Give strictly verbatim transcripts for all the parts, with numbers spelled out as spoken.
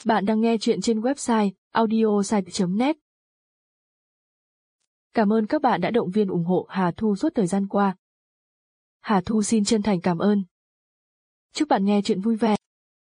Bạn đang nghe chuyện trên website audiosite chấm net. Cảm ơn các bạn đã động viên ủng hộ Hà Thu suốt thời gian qua. Hà Thu xin chân thành cảm ơn. Chúc bạn nghe chuyện vui vẻ.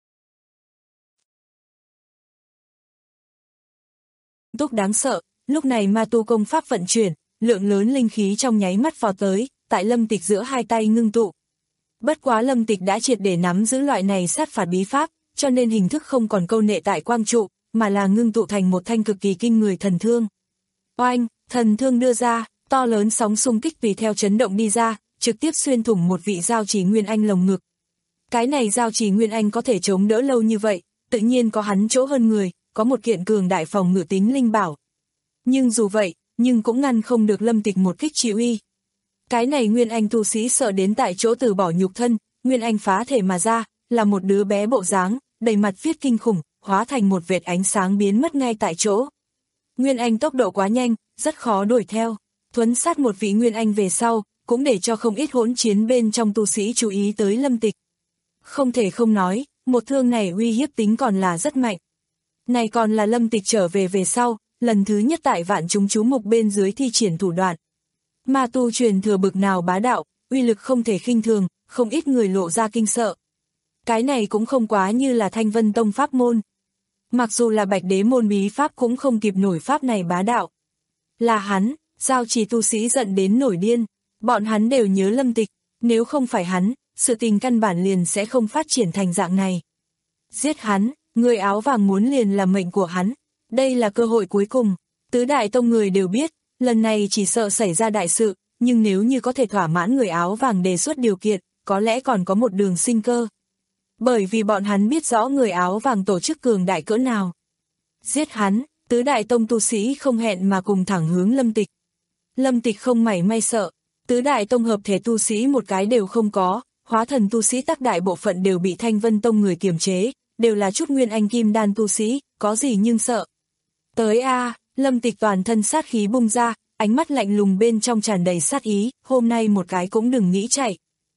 Túc đáng sợ, lúc này ma tu công pháp vận chuyển, lượng lớn linh khí trong nháy mắt vào tới, tại Lâm Tịch giữa hai tay ngưng tụ. Bất quá Lâm Tịch đã triệt để nắm giữ loại này sát phạt bí pháp, cho nên hình thức không còn câu nệ tại quang trụ, mà là ngưng tụ thành một thanh cực kỳ kinh người thần thương. Oanh, thần thương đưa ra, to lớn sóng xung kích tùy theo chấn động đi ra, trực tiếp xuyên thủng một vị giao trì Nguyên Anh lồng ngực. Cái này giao trì Nguyên Anh có thể chống đỡ lâu như vậy, tự nhiên có hắn chỗ hơn người, có một kiện cường đại phòng ngự tính linh bảo. Nhưng dù vậy, nhưng cũng ngăn không được Lâm Tịch một kích chịu uy. Cái này Nguyên Anh tu sĩ sợ đến tại chỗ từ bỏ nhục thân, Nguyên Anh phá thể mà ra, là một đứa bé bộ dáng, đầy mặt viết kinh khủng, hóa thành một vệt ánh sáng biến mất ngay tại chỗ. Nguyên Anh tốc độ quá nhanh, rất khó đuổi theo, thuấn sát một vị Nguyên Anh về sau, cũng để cho không ít hỗn chiến bên trong tu sĩ chú ý tới Lâm Tịch. Không thể không nói, một thương này uy hiếp tính còn là rất mạnh. Này còn là Lâm Tịch trở về về sau, lần thứ nhất tại vạn chúng chú mục bên dưới thi triển thủ đoạn. Ma tu truyền thừa bực nào bá đạo, uy lực không thể khinh thường, không ít người lộ ra kinh sợ. Cái này cũng không quá như là Thanh Vân Tông pháp môn. Mặc dù là Bạch Đế môn bí pháp cũng không kịp nổi pháp này bá đạo. Là hắn, giao trì tu sĩ giận đến nổi điên, bọn hắn đều nhớ Lâm Tịch, nếu không phải hắn, sự tình căn bản liền sẽ không phát triển thành dạng này. Giết hắn, người áo vàng muốn liền là mệnh của hắn, đây là cơ hội cuối cùng, tứ đại tông người đều biết, lần này chỉ sợ xảy ra đại sự, nhưng nếu như có thể thỏa mãn người áo vàng đề xuất điều kiện, có lẽ còn có một đường sinh cơ. Bởi vì bọn hắn biết rõ người áo vàng tổ chức cường đại cỡ nào. Giết hắn, tứ đại tông tu sĩ không hẹn mà cùng thẳng hướng Lâm Tịch. Lâm Tịch không mảy may sợ, tứ đại tông hợp thể tu sĩ một cái đều không có, hóa thần tu sĩ tác đại bộ phận đều bị Thanh Vân Tông người kiềm chế, đều là chút Nguyên Anh kim đan tu sĩ, có gì nhưng sợ. Tới a, Lâm Tịch toàn thân sát khí bung ra, ánh mắt lạnh lùng bên trong tràn đầy sát ý, hôm nay một cái cũng đừng nghĩ chạy.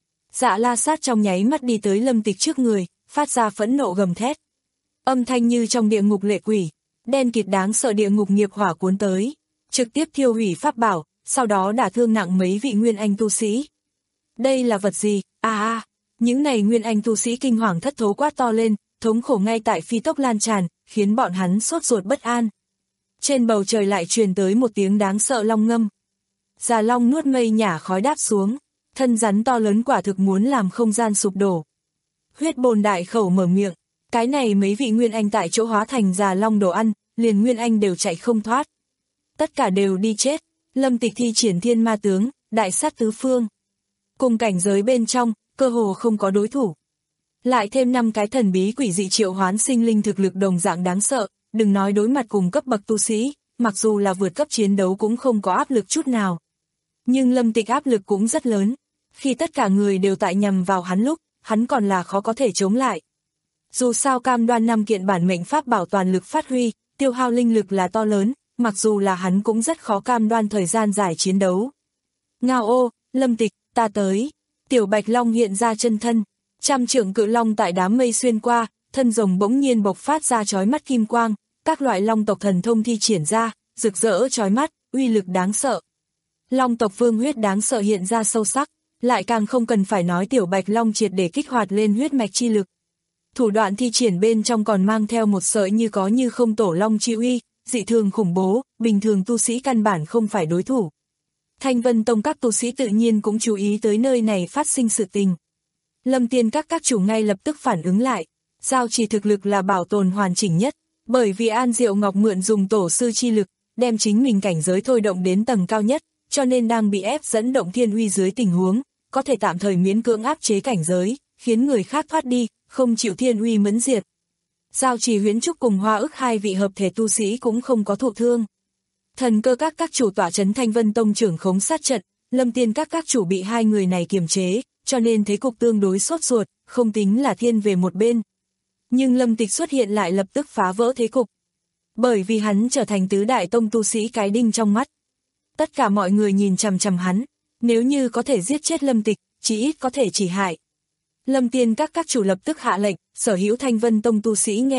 Dạ La Sát trong nháy mắt đi tới Lâm Tịch trước người, phát ra phẫn nộ gầm thét. Âm thanh như trong địa ngục lệ quỷ, đen kịt đáng sợ địa ngục nghiệp hỏa cuốn tới, trực tiếp thiêu hủy pháp bảo, sau đó đả thương nặng mấy vị Nguyên Anh tu sĩ. Đây là vật gì? À à, những này Nguyên Anh tu sĩ kinh hoàng thất thố quát to lên, thống khổ ngay tại phi tốc lan tràn, khiến bọn hắn sốt ruột bất an. Trên bầu trời lại truyền tới một tiếng đáng sợ long ngâm. Già long nuốt mây nhả khói đáp xuống, thân rắn to lớn quả thực muốn làm không gian sụp đổ. Huyết bồn đại khẩu mở miệng, cái này mấy vị Nguyên Anh tại chỗ hóa thành già long đồ ăn, liền Nguyên Anh đều chạy không thoát. Tất cả đều đi chết, Lâm Tịch thi triển thiên ma tướng, đại sát tứ phương. Cùng cảnh giới bên trong, cơ hồ không có đối thủ. Lại thêm năm cái thần bí quỷ dị triệu hoán sinh linh thực lực đồng dạng đáng sợ, đừng nói đối mặt cùng cấp bậc tu sĩ, mặc dù là vượt cấp chiến đấu cũng không có áp lực chút nào. Nhưng Lâm Tịch áp lực cũng rất lớn, khi tất cả người đều tại nhằm vào hắn lúc, hắn còn là khó có thể chống lại. Dù sao cam đoan năm kiện bản mệnh pháp bảo toàn lực phát huy, tiêu hao linh lực là to lớn, mặc dù là hắn cũng rất khó cam đoan thời gian dài chiến đấu. Ngao ô, Lâm Tịch, ta tới. Tiểu Bạch Long hiện ra chân thân, trăm trượng cự long tại đám mây xuyên qua, thân rồng bỗng nhiên bộc phát ra chói mắt kim quang, các loại long tộc thần thông thi triển ra, rực rỡ chói mắt, uy lực đáng sợ. Long tộc vương huyết đáng sợ hiện ra sâu sắc, lại càng không cần phải nói Tiểu Bạch Long triệt để kích hoạt lên huyết mạch chi lực. Thủ đoạn thi triển bên trong còn mang theo một sợi như có như không tổ long chi uy, dị thường khủng bố, bình thường tu sĩ căn bản không phải đối thủ. Thanh Vân Tông các tu sĩ tự nhiên cũng chú ý tới nơi này phát sinh sự tình. Lâm Tiên các các chủ ngay lập tức phản ứng lại, giao trì thực lực là bảo tồn hoàn chỉnh nhất, bởi vì An Diệu Ngọc mượn dùng tổ sư chi lực, đem chính mình cảnh giới thôi động đến tầng cao nhất, cho nên đang bị ép dẫn động thiên uy dưới tình huống, có thể tạm thời miễn cưỡng áp chế cảnh giới, khiến người khác thoát đi, không chịu thiên uy mẫn diệt. Giao trì Huyễn Trúc cùng Hoa Ức hai vị hợp thể tu sĩ cũng không có thụ thương. Thần Cơ các các chủ tọa trấn Thanh Vân Tông trưởng khống sát trận, Lâm Tiên các các chủ bị hai người này kiềm chế, cho nên thế cục tương đối sốt ruột, không tính là thiên về một bên. Nhưng Lâm Tịch xuất hiện lại lập tức phá vỡ thế cục. Bởi vì hắn trở thành tứ đại tông tu sĩ cái đinh trong mắt. Tất cả mọi người nhìn chằm chằm hắn, nếu như có thể giết chết Lâm Tịch, chỉ ít có thể chỉ hại. Lâm Tiên các các chủ lập tức hạ lệnh, sở hữu Thanh Vân Tông tu sĩ nghe lệnh,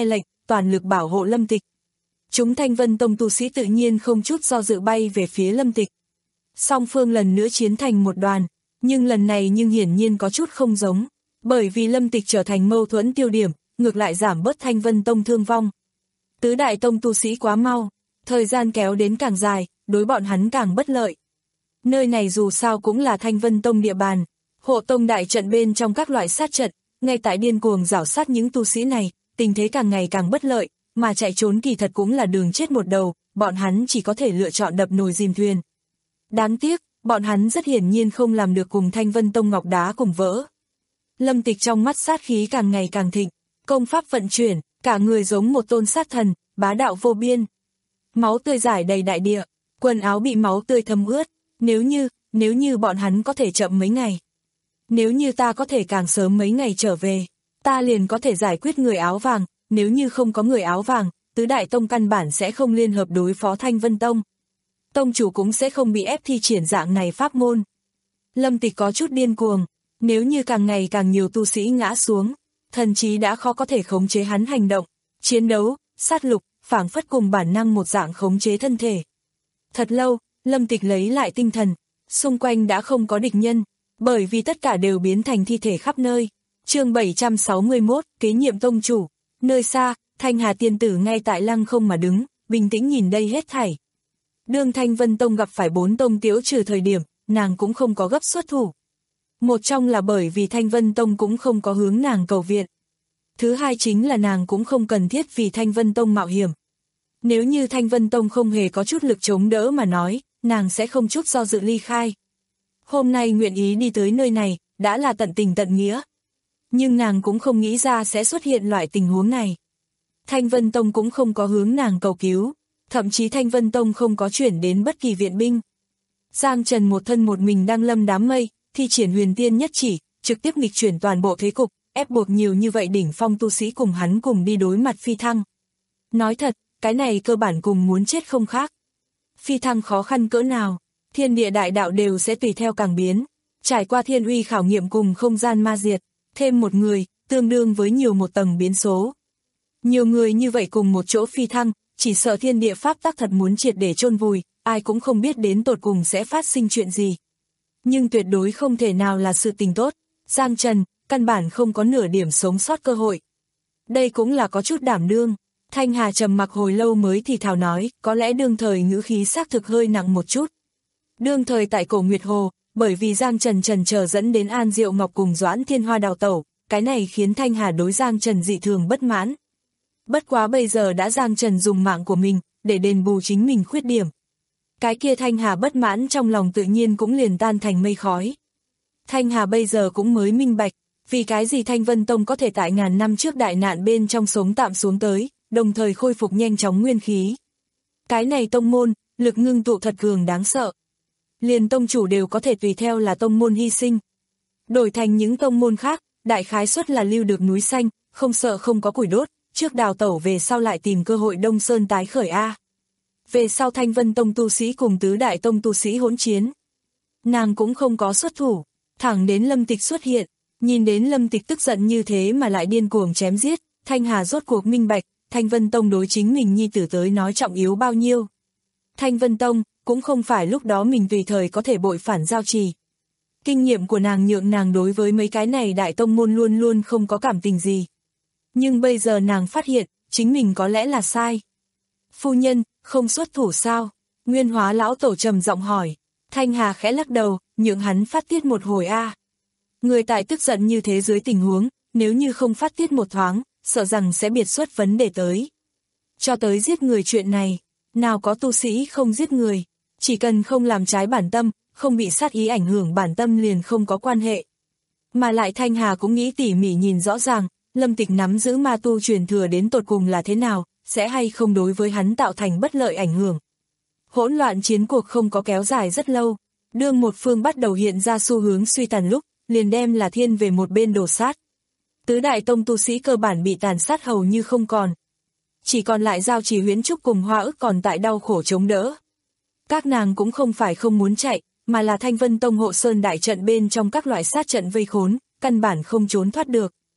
toàn lực bảo hộ Lâm Tịch. Chúng Thanh Vân Tông tu sĩ tự nhiên không chút do dự bay về phía Lâm Tịch. Song phương lần nữa chiến thành một đoàn, nhưng lần này nhưng hiển nhiên có chút không giống, bởi vì Lâm Tịch trở thành mâu thuẫn tiêu điểm, ngược lại giảm bớt Thanh Vân Tông thương vong. Tứ đại tông tu sĩ quá mau, thời gian kéo đến càng dài, đối bọn hắn càng bất lợi. Nơi này dù sao cũng là Thanh Vân Tông địa bàn, hộ tông đại trận bên trong các loại sát trận, ngay tại điên cuồng rảo sát những tu sĩ này, tình thế càng ngày càng bất lợi, mà chạy trốn kỳ thật cũng là đường chết một đầu, bọn hắn chỉ có thể lựa chọn đập nồi dìm thuyền. Đáng tiếc, bọn hắn rất hiển nhiên không làm được cùng Thanh Vân Tông ngọc đá cùng vỡ. Lâm Tịch trong mắt sát khí càng ngày càng thịnh, công pháp vận chuyển, cả người giống một tôn sát thần, bá đạo vô biên. Máu tươi rải đầy đại địa, quần áo bị máu tươi thấm ướt, nếu như, nếu như bọn hắn có thể chậm mấy ngày. Nếu như ta có thể càng sớm mấy ngày trở về, ta liền có thể giải quyết người áo vàng, nếu như không có người áo vàng, tứ đại tông căn bản sẽ không liên hợp đối phó Thanh Vân Tông. Tông chủ cũng sẽ không bị ép thi triển dạng này pháp môn. Lâm Tịch có chút điên cuồng, nếu như càng ngày càng nhiều tu sĩ ngã xuống, thần chí đã khó có thể khống chế hắn hành động, chiến đấu, sát lục, phảng phất cùng bản năng một dạng khống chế thân thể. Thật lâu, Lâm Tịch lấy lại tinh thần, xung quanh đã không có địch nhân, bởi vì tất cả đều biến thành thi thể khắp nơi. Chương bảy trăm sáu mươi mốt, kế nhiệm tông chủ. Nơi xa, Thanh Hà tiên tử ngay tại lăng không mà đứng, bình tĩnh nhìn đây hết thảy. Đương Thanh Vân Tông gặp phải bốn tông tiếu trừ thời điểm, nàng cũng không có gấp xuất thủ. Một trong là bởi vì Thanh Vân Tông cũng không có hướng nàng cầu viện. Thứ hai chính là nàng cũng không cần thiết vì Thanh Vân Tông mạo hiểm. Nếu như Thanh Vân Tông không hề có chút lực chống đỡ mà nói, nàng sẽ không chút do dự ly khai. Hôm nay nguyện ý đi tới nơi này, đã là tận tình tận nghĩa. Nhưng nàng cũng không nghĩ ra sẽ xuất hiện loại tình huống này. Thanh Vân Tông cũng không có hướng nàng cầu cứu, thậm chí Thanh Vân Tông không có chuyển đến bất kỳ viện binh. Giang Trần một thân một mình đang lâm đám mây, thi triển huyền tiên nhất chỉ, trực tiếp nghịch chuyển toàn bộ thế cục, ép buộc nhiều như vậy đỉnh phong tu sĩ cùng hắn cùng đi đối mặt phi thăng. Nói thật, cái này cơ bản cùng muốn chết không khác. Phi thăng khó khăn cỡ nào, thiên địa đại đạo đều sẽ tùy theo càng biến, trải qua thiên uy khảo nghiệm cùng không gian ma diệt, thêm một người, tương đương với nhiều một tầng biến số. Nhiều người như vậy cùng một chỗ phi thăng, chỉ sợ thiên địa pháp tắc thật muốn triệt để chôn vùi, ai cũng không biết đến tột cùng sẽ phát sinh chuyện gì. Nhưng tuyệt đối không thể nào là sự tình tốt, Giang Trần, căn bản không có nửa điểm sống sót cơ hội. Đây cũng là có chút đảm đương. Thanh Hà trầm mặc hồi lâu mới thì thào nói, có lẽ đương thời ngữ khí xác thực hơi nặng một chút. Đương thời tại Cổ Nguyệt Hồ, bởi vì Giang Trần trần chờ dẫn đến An Diệu Ngọc cùng Doãn Thiên Hoa đào tẩu, cái này khiến Thanh Hà đối Giang Trần dị thường bất mãn. Bất quá bây giờ đã Giang Trần dùng mạng của mình, để đền bù chính mình khuyết điểm. Cái kia Thanh Hà bất mãn trong lòng tự nhiên cũng liền tan thành mây khói. Thanh Hà bây giờ cũng mới minh bạch, vì cái gì Thanh Vân Tông có thể tại ngàn năm trước đại nạn bên trong sống tạm xuống tới, đồng thời khôi phục nhanh chóng nguyên khí. Cái này tông môn, lực ngưng tụ thật cường đáng sợ. Liền tông chủ đều có thể tùy theo là tông môn hy sinh. Đổi thành những tông môn khác, đại khái suất là lưu được núi xanh, không sợ không có củi đốt, trước đào tẩu về sau lại tìm cơ hội Đông Sơn tái khởi A. Về sau Thanh Vân Tông tu sĩ cùng tứ đại tông tu sĩ hỗn chiến. Nàng cũng không có xuất thủ, thẳng đến Lâm Tịch xuất hiện, nhìn đến Lâm Tịch tức giận như thế mà lại điên cuồng chém giết, Thanh Hà rốt cuộc minh bạch, Thanh Vân Tông đối chính mình nhi tử tới nói trọng yếu bao nhiêu. Thanh Vân Tông, cũng không phải lúc đó mình tùy thời có thể bội phản giao trì. Kinh nghiệm của nàng nhượng nàng đối với mấy cái này đại tông môn luôn luôn không có cảm tình gì. Nhưng bây giờ nàng phát hiện, chính mình có lẽ là sai. Phu nhân, không xuất thủ sao? Nguyên Hóa lão tổ trầm giọng hỏi. Thanh Hà khẽ lắc đầu, nhượng hắn phát tiết một hồi a. Người tại tức giận như thế dưới tình huống, nếu như không phát tiết một thoáng, sợ rằng sẽ biệt xuất vấn đề tới. Cho tới giết người chuyện này, nào có tu sĩ không giết người, chỉ cần không làm trái bản tâm, không bị sát ý ảnh hưởng bản tâm liền không có quan hệ. Mà lại Thanh Hà cũng nghĩ tỉ mỉ nhìn rõ ràng, Lâm Tịch nắm giữ ma tu truyền thừa đến tột cùng là thế nào, sẽ hay không đối với hắn tạo thành bất lợi ảnh hưởng. Hỗn loạn chiến cuộc không có kéo dài rất lâu, đương một phương bắt đầu hiện ra xu hướng suy tàn lúc, liền đem là thiên về một bên đổ sát. Tứ đại tông tu sĩ cơ bản bị tàn sát hầu như không còn. Chỉ còn lại Giao Chỉ Huyễn Trúc cùng Hoa Ức còn tại đau khổ chống đỡ. Các nàng cũng không phải không muốn chạy, mà là Thanh Vân Tông hộ sơn đại trận bên trong các loại sát trận vây khốn, căn bản không trốn thoát được.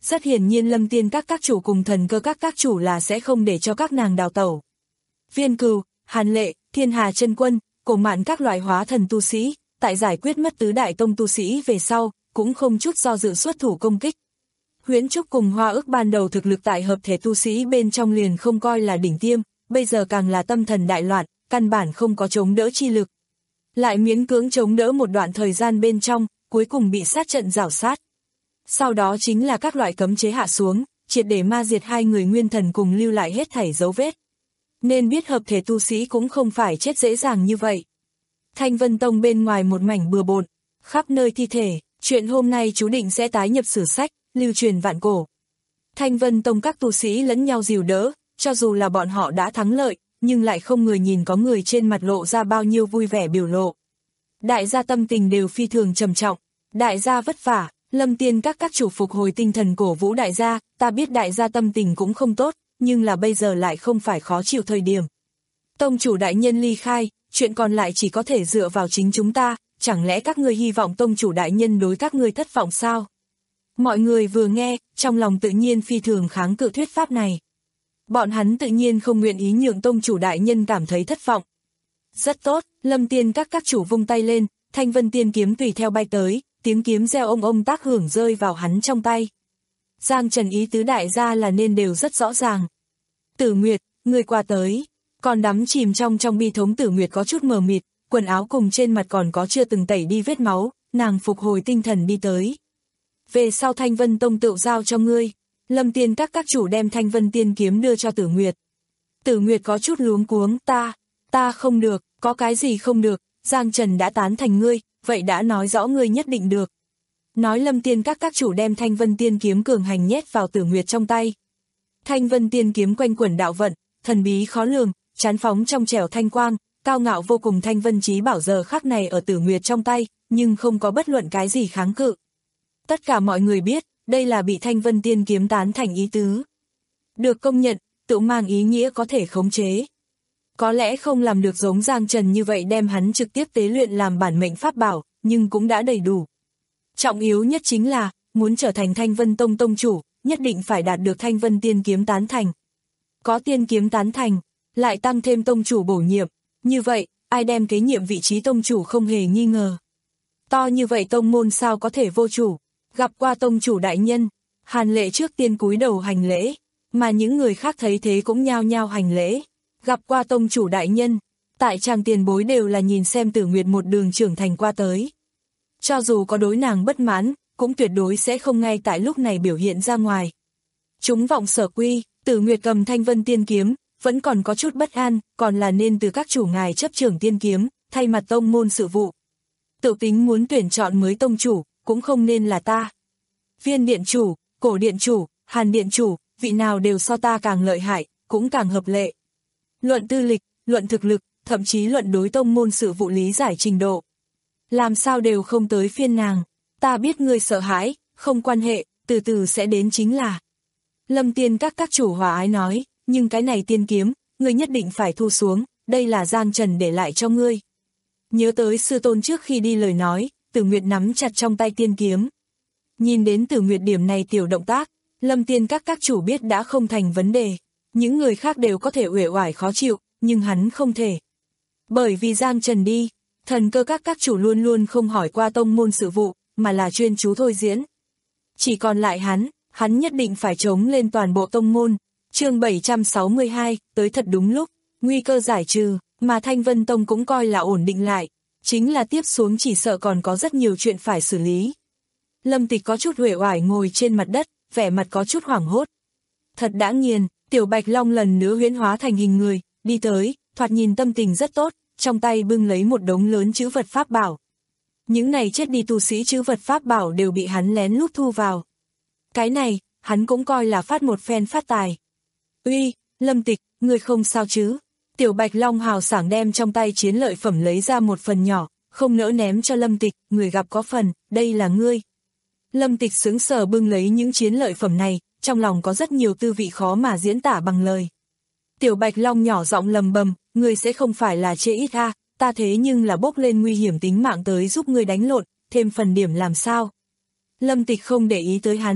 Rất hiển nhiên Lâm Tiên các các chủ cùng Thần Cơ các các chủ là sẽ không để cho các nàng đào tẩu. Viên Cừu, Hàn Lệ, Thiên Hà Chân Quân, Cổ Mạn các loại hóa thần tu sĩ, tại giải quyết mất tứ đại tông tu sĩ về sau, cũng không chút do dự xuất thủ công kích. Huyễn Trúc cùng Hoa Ước ban đầu thực lực tại hợp thể tu sĩ bên trong liền không coi là đỉnh tiêm, bây giờ càng là tâm thần đại loạn, căn bản không có chống đỡ chi lực. Lại miễn cưỡng chống đỡ một đoạn thời gian bên trong, cuối cùng bị sát trận rảo sát. Sau đó chính là các loại cấm chế hạ xuống, triệt để ma diệt hai người nguyên thần cùng lưu lại hết thảy dấu vết. Nên biết hợp thể tu sĩ cũng không phải chết dễ dàng như vậy. Thanh Vân Tông bên ngoài một mảnh bừa bộn, khắp nơi thi thể, chuyện hôm nay chú định sẽ tái nhập sử sách, lưu truyền vạn cổ. Thanh Vân Tông các tu sĩ lẫn nhau dìu đỡ, cho dù là bọn họ đã thắng lợi, nhưng lại không người nhìn có người trên mặt lộ ra bao nhiêu vui vẻ biểu lộ. Đại gia tâm tình đều phi thường trầm trọng, đại gia vất vả, Lâm Tiên các các chủ phục hồi tinh thần cổ vũ đại gia, ta biết đại gia tâm tình cũng không tốt, nhưng là bây giờ lại không phải khó chịu thời điểm. Tông chủ đại nhân ly khai, chuyện còn lại chỉ có thể dựa vào chính chúng ta, chẳng lẽ các ngươi hy vọng tông chủ đại nhân đối các ngươi thất vọng sao? Mọi người vừa nghe, trong lòng tự nhiên phi thường kháng cự thuyết pháp này. Bọn hắn tự nhiên không nguyện ý nhượng tông chủ đại nhân cảm thấy thất vọng. Rất tốt, Lâm Tiên các các chủ vung tay lên, Thanh Vân Tiên kiếm tùy theo bay tới, tiếng kiếm reo ông ông tác hưởng rơi vào hắn trong tay. Giang Trần ý tứ đại gia là nên đều rất rõ ràng. Tử Nguyệt, người qua tới. Còn đắm chìm trong trong bi thống Tử Nguyệt có chút mờ mịt, quần áo cùng trên mặt còn có chưa từng tẩy đi vết máu, nàng phục hồi tinh thần đi tới. Về sau Thanh Vân Tông tự giao cho ngươi. Lâm Tiên các các chủ đem Thanh Vân Tiên kiếm đưa cho Tử Nguyệt. Tử Nguyệt có chút luống cuống, ta, ta không được, có cái gì không được, Giang Trần đã tán thành ngươi, vậy đã nói rõ ngươi nhất định được. Nói Lâm Tiên các các chủ đem Thanh Vân Tiên kiếm cường hành nhét vào Tử Nguyệt trong tay. Thanh Vân Tiên kiếm quanh quẩn đạo vận, thần bí khó lường, chán phóng trong trẻo thanh quang, cao ngạo vô cùng. Thanh Vân chí bảo giờ khắc này ở Tử Nguyệt trong tay, nhưng không có bất luận cái gì kháng cự. Tất cả mọi người biết, đây là bị Thanh Vân Tiên kiếm tán thành ý tứ. Được công nhận, tự mang ý nghĩa có thể khống chế. Có lẽ không làm được giống Giang Trần như vậy đem hắn trực tiếp tế luyện làm bản mệnh pháp bảo, nhưng cũng đã đầy đủ. Trọng yếu nhất chính là, muốn trở thành Thanh Vân Tông tông chủ, nhất định phải đạt được Thanh Vân Tiên kiếm tán thành. Có tiên kiếm tán thành, lại tăng thêm tông chủ bổ nhiệm, như vậy, ai đem kế nhiệm vị trí tông chủ không hề nghi ngờ. To như vậy tông môn sao có thể vô chủ, gặp qua tông chủ đại nhân, Hàn Lệ trước tiên cúi đầu hành lễ, mà những người khác thấy thế cũng nhao nhao hành lễ, gặp qua tông chủ đại nhân, tại tràng tiền bối đều là nhìn xem Tử Nguyệt một đường trưởng thành qua tới. Cho dù có đối nàng bất mãn, cũng tuyệt đối sẽ không ngay tại lúc này biểu hiện ra ngoài. Chúng vọng sở quy, Tử Nguyệt cầm Thanh Vân Tiên kiếm, vẫn còn có chút bất an, còn là nên từ các chủ ngài chấp trưởng tiên kiếm, thay mặt tông môn sự vụ. Tự tính muốn tuyển chọn mới tông chủ, cũng không nên là ta. Viên điện chủ, Cổ điện chủ, Hàn điện chủ, vị nào đều so ta càng lợi hại, cũng càng hợp lệ. Luận tư lịch, luận thực lực, thậm chí luận đối tông môn sự vụ lý giải trình độ. Làm sao đều không tới phiên nàng, ta biết ngươi sợ hãi, không quan hệ, từ từ sẽ đến chính là. Lâm Tiên các các chủ hòa ái nói, nhưng cái này tiên kiếm, ngươi nhất định phải thu xuống, đây là Giang Trần để lại cho ngươi. Nhớ tới sư tôn trước khi đi lời nói, Tử Nguyệt nắm chặt trong tay tiên kiếm. Nhìn đến Tử Nguyệt điểm này tiểu động tác, Lâm Tiên các các chủ biết đã không thành vấn đề. Những người khác đều có thể uể oải khó chịu, nhưng hắn không thể. Bởi vì Giang Trần đi, Thần Cơ các các chủ luôn luôn không hỏi qua tông môn sự vụ, mà là chuyên chú thôi diễn. Chỉ còn lại hắn, hắn nhất định phải chống lên toàn bộ tông môn. Chương bảy trăm sáu mươi hai, tới thật đúng lúc, nguy cơ giải trừ, mà Thanh Vân Tông cũng coi là ổn định lại, chính là tiếp xuống chỉ sợ còn có rất nhiều chuyện phải xử lý. Lâm Tịch có chút uể oải ngồi trên mặt đất, vẻ mặt có chút hoảng hốt. Thật đã nghiền, Tiểu Bạch Long lần nữa huyễn hóa thành hình người, đi tới, thoạt nhìn tâm tình rất tốt, trong tay bưng lấy một đống lớn chữ vật pháp bảo. Những này chết đi tu sĩ chữ vật pháp bảo đều bị hắn lén lút thu vào. Cái này, hắn cũng coi là phát một phen phát tài. Uy, Lâm Tịch, ngươi không sao chứ? Tiểu Bạch Long hào sảng đem trong tay chiến lợi phẩm lấy ra một phần nhỏ, không nỡ ném cho Lâm Tịch, người gặp có phần, đây là ngươi. Lâm Tịch sững sờ bưng lấy những chiến lợi phẩm này, trong lòng có rất nhiều tư vị khó mà diễn tả bằng lời. Tiểu Bạch Long nhỏ giọng lầm bầm, ngươi sẽ không phải là chê ít ha, ta thế nhưng là bốc lên nguy hiểm tính mạng tới giúp ngươi đánh lộn, thêm phần điểm làm sao. Lâm Tịch không để ý tới hắn,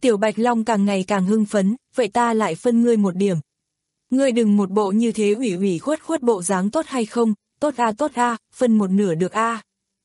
Tiểu Bạch Long càng ngày càng hưng phấn, vậy ta lại phân ngươi một điểm. Ngươi đừng một bộ như thế ủy ủy khuất khuất bộ dáng tốt hay không, tốt a tốt a, phân một nửa được a.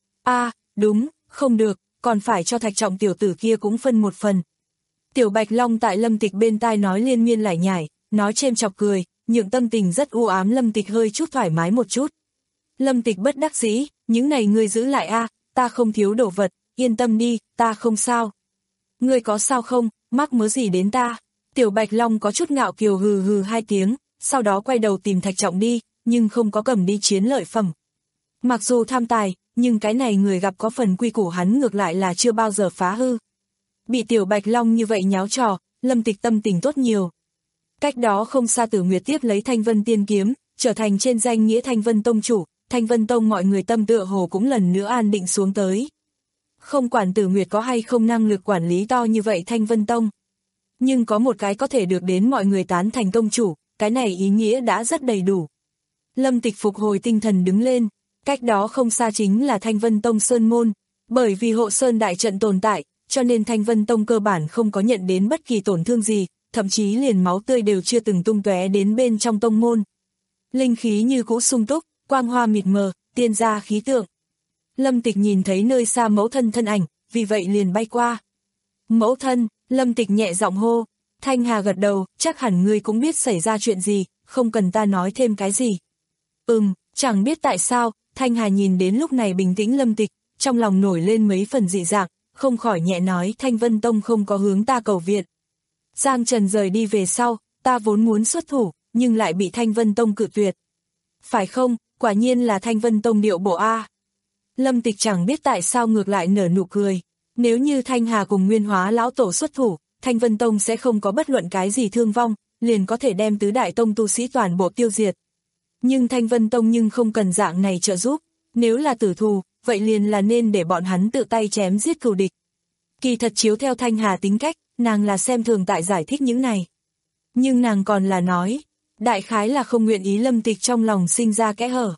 A, đúng, không được, còn phải cho Thạch Trọng tiểu tử kia cũng phân một phần. Tiểu Bạch Long tại Lâm Tịch bên tai nói liên miên lải nhải, nói chêm chọc cười, nhượng tâm tình rất u ám Lâm Tịch hơi chút thoải mái một chút. Lâm Tịch bất đắc dĩ, những này ngươi giữ lại a, ta không thiếu đồ vật, yên tâm đi, ta không sao. Ngươi có sao không, mắc mớ gì đến ta? Tiểu Bạch Long có chút ngạo kiều hừ hừ hai tiếng, sau đó quay đầu tìm Thạch Trọng đi, nhưng không có cầm đi chiến lợi phẩm. Mặc dù tham tài, nhưng cái này người gặp có phần quy củ hắn ngược lại là chưa bao giờ phá hư. Bị Tiểu Bạch Long như vậy nháo trò, Lâm Tịch tâm tình tốt nhiều. Cách đó không xa Tử Nguyệt tiếp lấy Thanh Vân Tiên Kiếm, trở thành trên danh nghĩa Thanh Vân Tông chủ, Thanh Vân Tông mọi người tâm tựa hồ cũng lần nữa an định xuống tới. Không quản Tử Nguyệt có hay không năng lực quản lý to như vậy Thanh Vân Tông. Nhưng có một cái có thể được đến mọi người tán thành tông chủ, cái này ý nghĩa đã rất đầy đủ. Lâm Tịch phục hồi tinh thần đứng lên, cách đó không xa chính là Thanh Vân Tông Sơn Môn, bởi vì hộ Sơn đại trận tồn tại, cho nên Thanh Vân Tông cơ bản không có nhận đến bất kỳ tổn thương gì, thậm chí liền máu tươi đều chưa từng tung tóe đến bên trong tông môn. Linh khí như cũ sung túc, quang hoa mịt mờ, tiên gia khí tượng. Lâm Tịch nhìn thấy nơi xa mẫu thân thân ảnh, vì vậy liền bay qua. Mẫu thân, Lâm Tịch nhẹ giọng hô. Thanh Hà gật đầu, chắc hẳn ngươi cũng biết xảy ra chuyện gì, không cần ta nói thêm cái gì. Ừm, chẳng biết tại sao, Thanh Hà nhìn đến lúc này bình tĩnh Lâm Tịch, trong lòng nổi lên mấy phần dị dạng, không khỏi nhẹ nói Thanh Vân Tông không có hướng ta cầu viện. Giang Trần rời đi về sau, ta vốn muốn xuất thủ, nhưng lại bị Thanh Vân Tông cự tuyệt. Phải không, quả nhiên là Thanh Vân Tông điệu bộ A. Lâm Tịch chẳng biết tại sao ngược lại nở nụ cười. Nếu như Thanh Hà cùng Nguyên Hóa lão tổ xuất thủ, Thanh Vân Tông sẽ không có bất luận cái gì thương vong, liền có thể đem tứ đại tông tu sĩ toàn bộ tiêu diệt. Nhưng Thanh Vân Tông nhưng không cần dạng này trợ giúp, nếu là tử thù, vậy liền là nên để bọn hắn tự tay chém giết cừu địch. Kỳ thật chiếu theo Thanh Hà tính cách, nàng là xem thường tại giải thích những này. Nhưng nàng còn là nói, đại khái là không nguyện ý Lâm Tịch trong lòng sinh ra kẽ hở.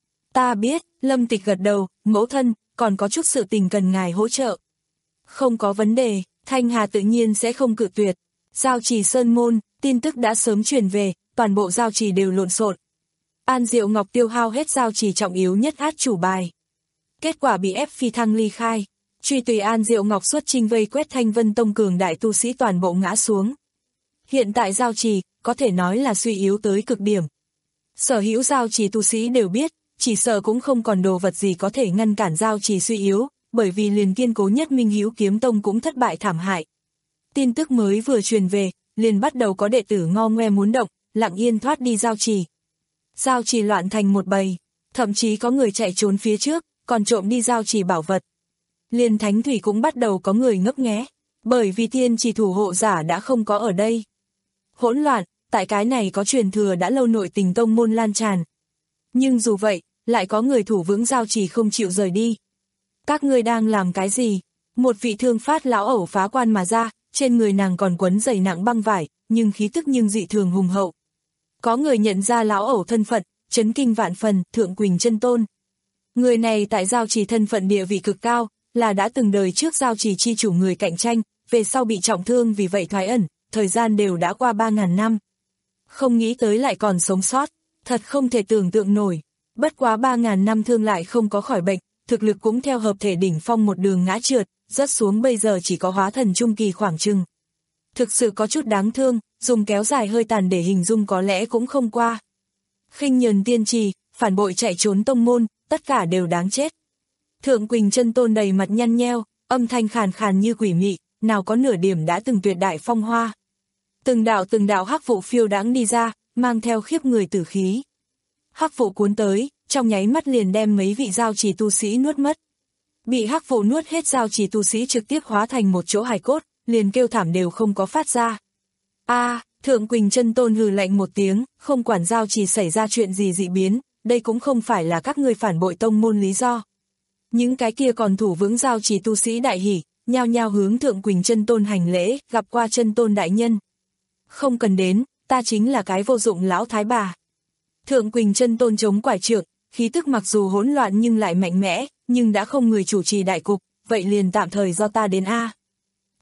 Ta biết, Lâm Tịch gật đầu, mẫu thân, còn có chút sự tình cần ngài hỗ trợ. Không có vấn đề, Thanh Hà tự nhiên sẽ không cự tuyệt. Giao Trì Sơn Môn, tin tức đã sớm truyền về, toàn bộ giao trì đều lộn xộn. An Diệu Ngọc tiêu hao hết giao trì trọng yếu nhất át chủ bài. Kết quả bị ép phi thăng ly khai. Truy tùy An Diệu Ngọc xuất chinh vây quét Thanh Vân Tông cường đại tu sĩ toàn bộ ngã xuống. Hiện tại giao trì, có thể nói là suy yếu tới cực điểm. Sở hữu giao trì tu sĩ đều biết, chỉ sợ cũng không còn đồ vật gì có thể ngăn cản giao trì suy yếu, bởi vì liền kiên cố nhất Minh Hữu Kiếm Tông cũng thất bại thảm hại. Tin tức mới vừa truyền về, liền bắt đầu có đệ tử ngo ngoe muốn động, lặng yên thoát đi giao trì. Giao trì loạn thành một bầy, thậm chí có người chạy trốn phía trước, còn trộm đi giao trì bảo vật. Liền Thánh Thủy cũng bắt đầu có người ngấp nghé, bởi vì thiên trì thủ hộ giả đã không có ở đây. Hỗn loạn, tại cái này có truyền thừa đã lâu nội tình tông môn lan tràn. Nhưng dù vậy, lại có người thủ vững giao trì không chịu rời đi. Các ngươi đang làm cái gì? Một vị thương phát lão ẩu phá quan mà ra, trên người nàng còn quấn dày nặng băng vải, nhưng khí tức nhưng dị thường hùng hậu. Có người nhận ra lão ẩu thân phận, chấn kinh vạn phần, Thượng Quỳnh Chân Tôn. Người này tại giao trì thân phận địa vị cực cao, là đã từng đời trước giao trì chi chủ người cạnh tranh, về sau bị trọng thương vì vậy thoái ẩn, thời gian đều đã qua ba ngàn năm. Không nghĩ tới lại còn sống sót, thật không thể tưởng tượng nổi. Bất quá ba ngàn năm thương lại không có khỏi bệnh, thực lực cũng theo hợp thể đỉnh phong một đường ngã trượt, rớt xuống bây giờ chỉ có hóa thần trung kỳ khoảng chừng. Thực sự có chút đáng thương, dùng kéo dài hơi tàn để hình dung có lẽ cũng không qua. Khinh nhờn tiên trì, phản bội chạy trốn tông môn, tất cả đều đáng chết. Thượng Quỳnh Chân Tôn đầy mặt nhăn nheo, âm thanh khàn khàn như quỷ mị, nào có nửa điểm đã từng tuyệt đại phong hoa. Từng đạo từng đạo hắc vụ phiêu đãng đi ra, mang theo khiếp người tử khí. Hắc vụ cuốn tới, trong nháy mắt liền đem mấy vị giao trì tu sĩ nuốt mất. Bị hắc vụ nuốt hết giao trì tu sĩ trực tiếp hóa thành một chỗ hài cốt, liền kêu thảm đều không có phát ra. A, à, Thượng Quỳnh Chân Tôn hừ lạnh một tiếng, không quản giao trì xảy ra chuyện gì dị biến, đây cũng không phải là các ngươi phản bội tông môn lý do. Những cái kia còn thủ vững giao trì tu sĩ đại hỉ, nhao nhao hướng Thượng Quỳnh Chân Tôn hành lễ, gặp qua Chân Tôn đại nhân. Không cần đến, ta chính là cái vô dụng lão thái bà. Thượng Quỳnh Chân Tôn chống quải trượng, khí tức mặc dù hỗn loạn nhưng lại mạnh mẽ, nhưng đã không người chủ trì đại cục, vậy liền tạm thời do ta đến a.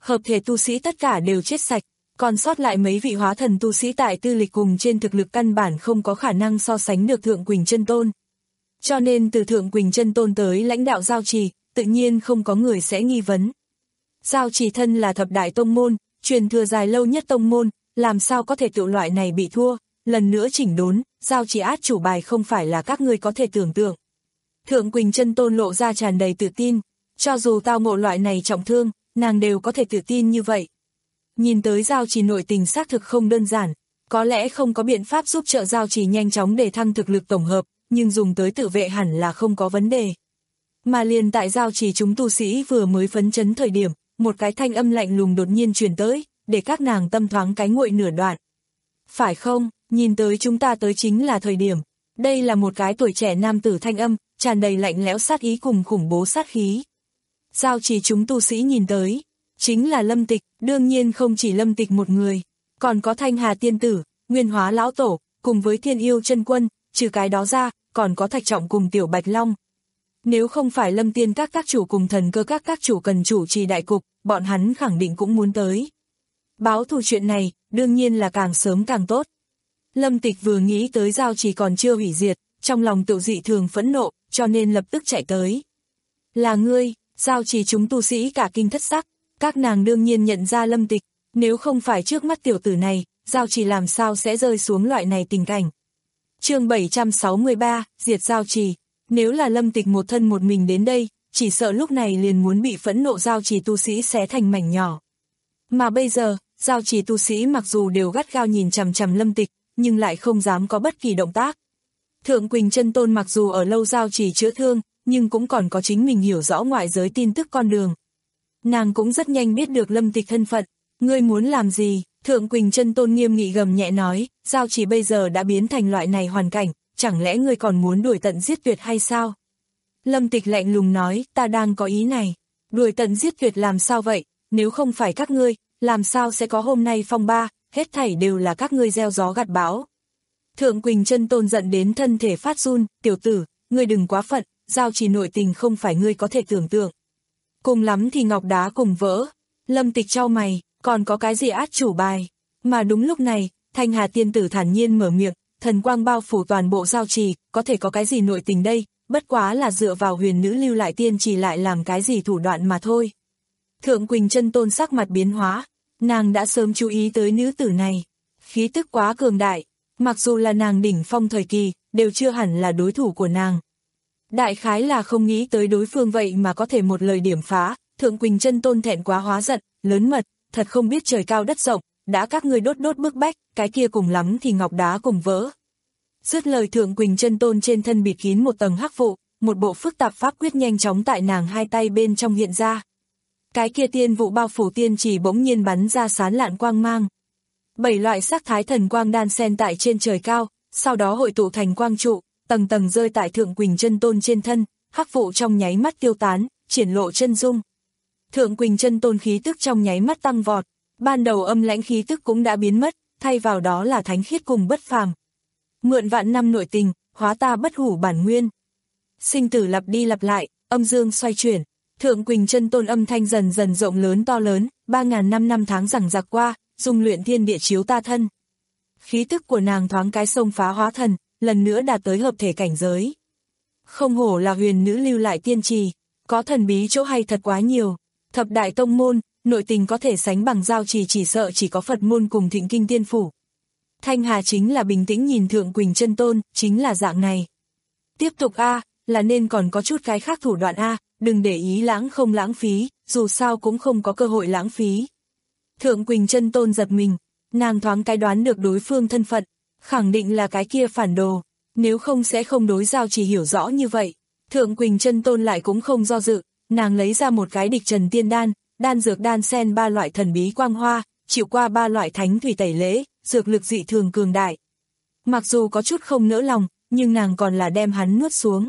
Hợp thể tu sĩ tất cả đều chết sạch, còn sót lại mấy vị hóa thần tu sĩ tại tư lịch cùng trên thực lực căn bản không có khả năng so sánh được Thượng Quỳnh Chân Tôn. Cho nên từ Thượng Quỳnh Chân Tôn tới lãnh đạo Giao Trì, tự nhiên không có người sẽ nghi vấn. Giao Trì thân là thập đại tông môn, truyền thừa dài lâu nhất tông môn, làm sao có thể tự loại này bị thua, lần nữa chỉnh đốn, Giao Trì át chủ bài không phải là các ngươi có thể tưởng tượng. Thượng Quỳnh Chân Tôn lộ ra tràn đầy tự tin, cho dù tao ngộ loại này trọng thương, nàng đều có thể tự tin như vậy. Nhìn tới Giao Trì nội tình xác thực không đơn giản, có lẽ không có biện pháp giúp trợ Giao Trì nhanh chóng để thăng thực lực tổng hợp, nhưng dùng tới tự vệ hẳn là không có vấn đề. Mà liền tại Giao Trì chúng tu sĩ vừa mới phấn chấn thời điểm, một cái thanh âm lạnh lùng đột nhiên truyền tới, để các nàng tâm thoáng cái nguội nửa đoạn. Phải không, nhìn tới chúng ta tới chính là thời điểm. Đây là một cái tuổi trẻ nam tử thanh âm, tràn đầy lạnh lẽo sát ý cùng khủng bố sát khí. Giao Trì chúng tu sĩ nhìn tới, chính là Lâm Tịch, đương nhiên không chỉ Lâm Tịch một người, còn có Thanh Hà tiên tử, Nguyên Hóa lão tổ, cùng với Thiên Yêu chân quân, trừ cái đó ra, còn có Thạch Trọng cùng Tiểu Bạch Long. Nếu không phải Lâm Tiên các các chủ cùng Thần Cơ các các chủ cần chủ trì đại cục, bọn hắn khẳng định cũng muốn tới. Báo thù chuyện này, đương nhiên là càng sớm càng tốt. Lâm Tịch vừa nghĩ tới Giao Trì còn chưa hủy diệt, trong lòng tự dị thường phẫn nộ, cho nên lập tức chạy tới. Là ngươi, Giao Trì chúng tu sĩ cả kinh thất sắc, các nàng đương nhiên nhận ra Lâm Tịch, nếu không phải trước mắt tiểu tử này, Giao Trì làm sao sẽ rơi xuống loại này tình cảnh. Chương bảy trăm sáu mươi ba, diệt Giao Trì. Nếu là Lâm Tịch một thân một mình đến đây, chỉ sợ lúc này liền muốn bị phẫn nộ Giao Trì tu sĩ xé thành mảnh nhỏ. Mà bây giờ, Giao Trì tu sĩ mặc dù đều gắt gao nhìn chằm chằm Lâm Tịch, nhưng lại không dám có bất kỳ động tác. Thượng Quỳnh Chân Tôn mặc dù ở lâu Giao Trì chữa thương, nhưng cũng còn có chính mình hiểu rõ ngoại giới tin tức con đường. Nàng cũng rất nhanh biết được Lâm Tịch thân phận. Ngươi muốn làm gì? Thượng Quỳnh Chân Tôn nghiêm nghị gầm nhẹ nói, Giao Trì bây giờ đã biến thành loại này hoàn cảnh, chẳng lẽ ngươi còn muốn đuổi tận giết tuyệt hay sao? Lâm Tịch lạnh lùng nói, ta đang có ý này. Đuổi tận giết tuyệt làm sao vậy? Nếu không phải các ngươi, làm sao sẽ có hôm nay phong ba, hết thảy đều là các ngươi gieo gió gặt bão. Thượng Quỳnh Chân Tôn giận đến thân thể phát run, tiểu tử, ngươi đừng quá phận, Giao Trì nội tình không phải ngươi có thể tưởng tượng. Cùng lắm thì ngọc đá cùng vỡ. Lâm Tịch chau mày, còn có cái gì át chủ bài? Mà đúng lúc này, Thanh Hà tiên tử thản nhiên mở miệng, thần quang bao phủ toàn bộ Giao Trì, có thể có cái gì nội tình đây, bất quá là dựa vào huyền nữ lưu lại tiên trì lại làm cái gì thủ đoạn mà thôi. Thượng Quỳnh Chân Tôn sắc mặt biến hóa, nàng đã sớm chú ý tới nữ tử này, khí tức quá cường đại, mặc dù là nàng đỉnh phong thời kỳ, đều chưa hẳn là đối thủ của nàng. Đại khái là không nghĩ tới đối phương vậy mà có thể một lời điểm phá, Thượng Quỳnh Chân Tôn thẹn quá hóa giận, lớn mật, thật không biết trời cao đất rộng, đã các ngươi đốt đốt bức bách, cái kia cùng lắm thì ngọc đá cùng vỡ. Dứt lời Thượng Quỳnh Chân Tôn trên thân bịt kín một tầng hắc vụ, một bộ phức tạp pháp quyết nhanh chóng tại nàng hai tay bên trong hiện ra. Cái kia tiên vụ bao phủ tiên chỉ bỗng nhiên bắn ra sán lạn quang mang. Bảy loại sắc thái thần quang đan xen tại trên trời cao, sau đó hội tụ thành quang trụ, tầng tầng rơi tại Thượng Quỳnh Chân Tôn trên thân, hắc vụ trong nháy mắt tiêu tán, triển lộ chân dung. Thượng Quỳnh Chân Tôn khí tức trong nháy mắt tăng vọt, ban đầu âm lãnh khí tức cũng đã biến mất, thay vào đó là thánh khiết cùng bất phàm. Mượn vạn năm nội tình, hóa ta bất hủ bản nguyên. Sinh tử lặp đi lặp lại, âm dương xoay chuyển, Thượng Quỳnh Chân Tôn âm thanh dần dần rộng lớn to lớn, ba ngàn năm năm tháng rằng giặc qua, dung luyện thiên địa chiếu ta thân. Khí tức của nàng thoáng cái xông phá hóa thần, lần nữa đạt tới hợp thể cảnh giới. Không hổ là huyền nữ lưu lại tiên trì, có thần bí chỗ hay thật quá nhiều. Thập đại tông môn, nội tình có thể sánh bằng Giao Trì chỉ sợ chỉ có Phật môn cùng Thịnh Kinh Tiên Phủ. Thanh Hà chính là bình tĩnh nhìn Thượng Quỳnh Chân Tôn, chính là dạng này. Tiếp tục a, là nên còn có chút cái khác thủ đoạn a, đừng để ý lãng không lãng phí, dù sao cũng không có cơ hội lãng phí. Thượng Quỳnh Chân Tôn giật mình, nàng thoáng cái đoán được đối phương thân phận, khẳng định là cái kia phản đồ, nếu không sẽ không đối Giao Trì hiểu rõ như vậy. Thượng Quỳnh Chân Tôn lại cũng không do dự, nàng lấy ra một cái địch trần tiên đan, đan dược đan xen ba loại thần bí quang hoa, chịu qua ba loại thánh thủy tẩy lễ, dược lực dị thường cường đại. Mặc dù có chút không nỡ lòng, nhưng nàng còn là đem hắn nuốt xuống.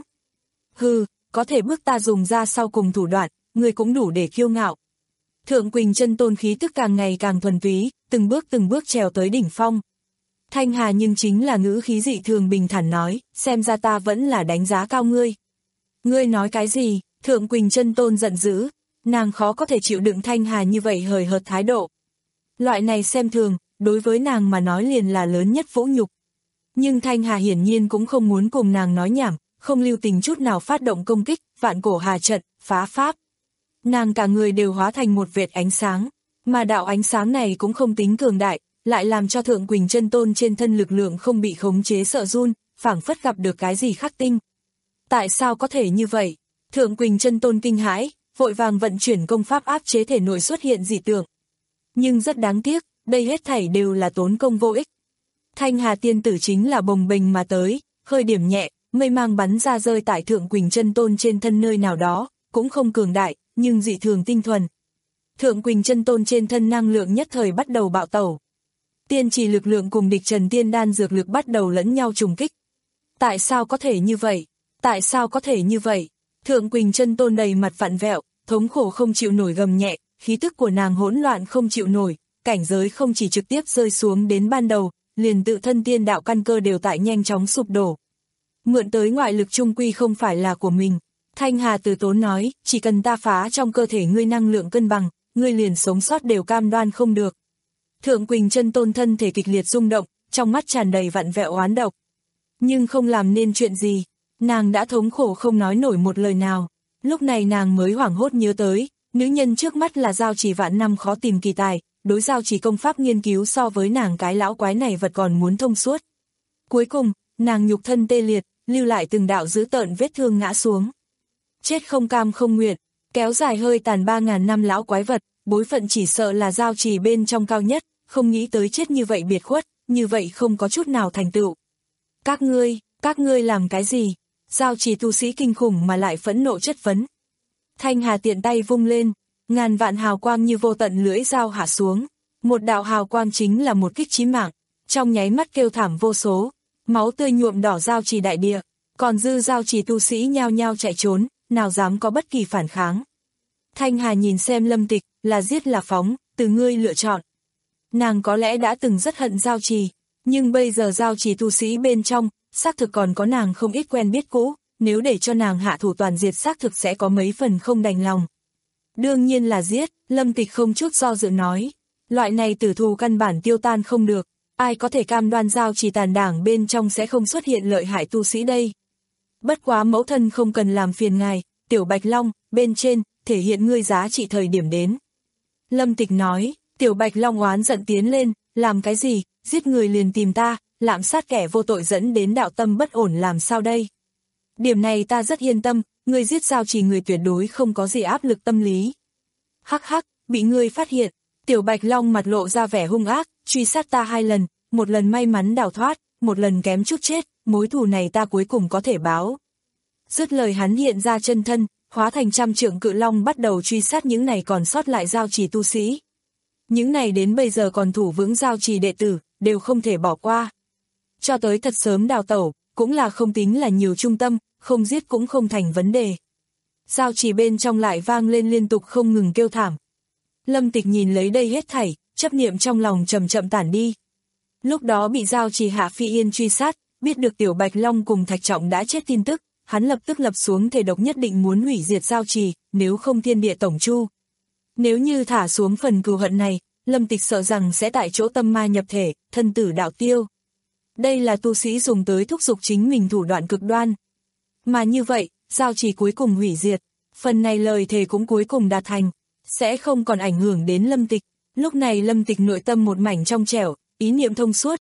Hừ, có thể bước ta dùng ra sau cùng thủ đoạn, người cũng đủ để kiêu ngạo. Thượng Quỳnh Chân Tôn khí tức càng ngày càng thuần túy, từng bước từng bước trèo tới đỉnh phong. Thanh Hà nhưng chính là ngữ khí dị thường bình thản nói, xem ra ta vẫn là đánh giá cao ngươi. Ngươi nói cái gì? Thượng Quỳnh Chân Tôn giận dữ, nàng khó có thể chịu đựng Thanh Hà như vậy hời hợt thái độ. Loại này xem thường, đối với nàng mà nói liền là lớn nhất vũ nhục. Nhưng Thanh Hà hiển nhiên cũng không muốn cùng nàng nói nhảm, không lưu tình chút nào phát động công kích, vạn cổ hà trận, phá pháp. Nàng cả người đều hóa thành một vệt ánh sáng, mà đạo ánh sáng này cũng không tính cường đại, lại làm cho Thượng Quỳnh Chân Tôn trên thân lực lượng không bị khống chế sợ run, phảng phất gặp được cái gì khắc tinh. Tại sao có thể như vậy? Thượng Quỳnh Chân Tôn kinh hãi, vội vàng vận chuyển công pháp áp chế thể nội xuất hiện dị tượng. Nhưng rất đáng tiếc, đây hết thảy đều là tốn công vô ích. Thanh Hà tiên tử chính là bồng bềnh mà tới, hơi điểm nhẹ, mây mang bắn ra rơi tại Thượng Quỳnh Chân Tôn trên thân nơi nào đó, cũng không cường đại, nhưng dị thường tinh thuần. Thượng Quỳnh Chân Tôn trên thân năng lượng nhất thời bắt đầu bạo tẩu. Tiên trì lực lượng cùng địch Trần Tiên đan dược lực bắt đầu lẫn nhau trùng kích. Tại sao có thể như vậy? Tại sao có thể như vậy? Thượng Quỳnh Chân Tôn đầy mặt vặn vẹo, thống khổ không chịu nổi gầm nhẹ, khí tức của nàng hỗn loạn không chịu nổi, cảnh giới không chỉ trực tiếp rơi xuống đến ban đầu, liền tự thân tiên đạo căn cơ đều tại nhanh chóng sụp đổ. Mượn tới ngoại lực trung quy không phải là của mình. Thanh Hà từ tốn nói, chỉ cần ta phá trong cơ thể ngươi năng lượng cân bằng, ngươi liền sống sót đều cam đoan không được. Thượng Quỳnh Chân Tôn thân thể kịch liệt rung động, trong mắt tràn đầy vặn vẹo oán độc. Nhưng không làm nên chuyện gì, nàng đã thống khổ không nói nổi một lời nào. Lúc này nàng mới hoảng hốt nhớ tới, nữ nhân trước mắt là Giao Chỉ vạn năm khó tìm kỳ tài, đối Giao Chỉ công pháp nghiên cứu so với nàng cái lão quái này vật còn muốn thông suốt. Cuối cùng, nàng nhục thân tê liệt, lưu lại từng đạo dữ tợn vết thương ngã xuống. Chết không cam không nguyện, kéo dài hơi tàn ba ngàn năm lão quái vật, bối phận chỉ sợ là Giao Chỉ bên trong cao nhất, không nghĩ tới chết như vậy biệt khuất, như vậy không có chút nào thành tựu. Các ngươi, các ngươi làm cái gì? Giao Chỉ tu sĩ kinh khủng mà lại phẫn nộ chất vấn. Thanh Hà tiện tay vung lên, ngàn vạn hào quang như vô tận lưỡi dao hạ xuống. Một đạo hào quang chính là một kích chí mạng, trong nháy mắt kêu thảm vô số, máu tươi nhuộm đỏ Giao Chỉ đại địa, còn dư Giao Chỉ tu sĩ nhao nhao chạy trốn, nào dám có bất kỳ phản kháng. Thanh Hà nhìn xem Lâm Tịch, là giết là phóng, từ ngươi lựa chọn. Nàng có lẽ đã từng rất hận Giao Chỉ, nhưng bây giờ Giao Chỉ tu sĩ bên trong, xác thực còn có nàng không ít quen biết cũ, nếu để cho nàng hạ thủ toàn diệt xác thực sẽ có mấy phần không đành lòng. Đương nhiên là giết, Lâm Tịch không chút do dự nói. Loại này tử thù căn bản tiêu tan không được, ai có thể cam đoan Giao Chỉ tàn đảng bên trong sẽ không xuất hiện lợi hại tu sĩ đây. Bất quá mẫu thân không cần làm phiền ngài, Tiểu Bạch Long, bên trên, thể hiện ngươi giá trị thời điểm đến. Lâm Tịch nói, Tiểu Bạch Long oán giận tiến lên, làm cái gì, giết người liền tìm ta, lạm sát kẻ vô tội dẫn đến đạo tâm bất ổn làm sao đây. Điểm này ta rất yên tâm, ngươi giết Giao Chỉ người tuyệt đối không có gì áp lực tâm lý. Hắc hắc, bị ngươi phát hiện, Tiểu Bạch Long mặt lộ ra vẻ hung ác, truy sát ta hai lần, một lần may mắn đào thoát, một lần kém chút chết, mối thù này ta cuối cùng có thể báo. Dứt lời hắn hiện ra chân thân, hóa thành trăm trượng cự long bắt đầu truy sát những này còn sót lại Giao Chỉ tu sĩ. Những này đến bây giờ còn thủ vững Giao Chỉ đệ tử, đều không thể bỏ qua. Cho tới thật sớm đào tẩu, cũng là không tính là nhiều trung tâm, không giết cũng không thành vấn đề. Giao Chỉ bên trong lại vang lên liên tục không ngừng kêu thảm. Lâm Tịch nhìn lấy đây hết thảy, chấp niệm trong lòng chậm chậm tản đi. Lúc đó bị Giao Chỉ Hạ Phi Yên truy sát, biết được Tiểu Bạch Long cùng Thạch Trọng đã chết tin tức, hắn lập tức lập xuống thể độc nhất định muốn hủy diệt Giao Chỉ, nếu không thiên địa tổng chu. Nếu như thả xuống phần cừu hận này, Lâm Tịch sợ rằng sẽ tại chỗ tâm ma nhập thể, thân tử đạo tiêu. Đây là tu sĩ dùng tới thúc giục chính mình thủ đoạn cực đoan. Mà như vậy, Giao Chỉ cuối cùng hủy diệt, phần này lời thề cũng cuối cùng đạt thành, sẽ không còn ảnh hưởng đến Lâm Tịch. Lúc này Lâm Tịch nội tâm một mảnh trong trẻo, ý niệm thông suốt.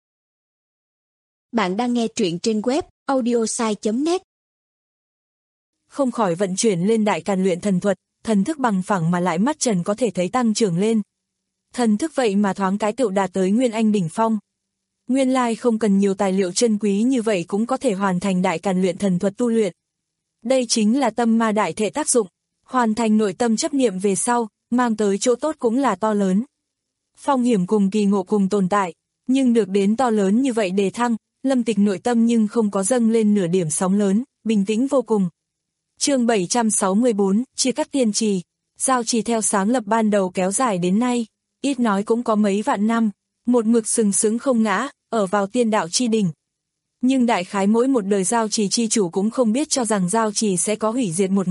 Bạn đang nghe truyện trên web audiosai chấm net. Không khỏi vận chuyển lên đại càn luyện thần thuật, thần thức bằng phẳng mà lại mắt trần có thể thấy tăng trưởng lên. Thần thức vậy mà thoáng cái tựu đạt tới Nguyên Anh đỉnh phong. Nguyên lai không cần nhiều tài liệu chân quý như vậy cũng có thể hoàn thành đại càn luyện thần thuật tu luyện. Đây chính là tâm ma đại thể tác dụng, hoàn thành nội tâm chấp niệm về sau, mang tới chỗ tốt cũng là to lớn. Phong hiểm cùng kỳ ngộ cùng tồn tại, nhưng được đến to lớn như vậy đề thăng, Lâm Tịch nội tâm nhưng không có dâng lên nửa điểm sóng lớn, bình tĩnh vô cùng. Chương bảy trăm sáu mươi bốn, chia cắt tiên trì. Giao Chỉ theo sáng lập ban đầu kéo dài đến nay, ít nói cũng có mấy vạn năm, một mực sừng sững không ngã, ở vào tiên đạo chi đỉnh. Nhưng đại khái mỗi một đời Giao Chỉ chi chủ cũng không biết cho rằng Giao Chỉ sẽ có hủy diệt một ngày,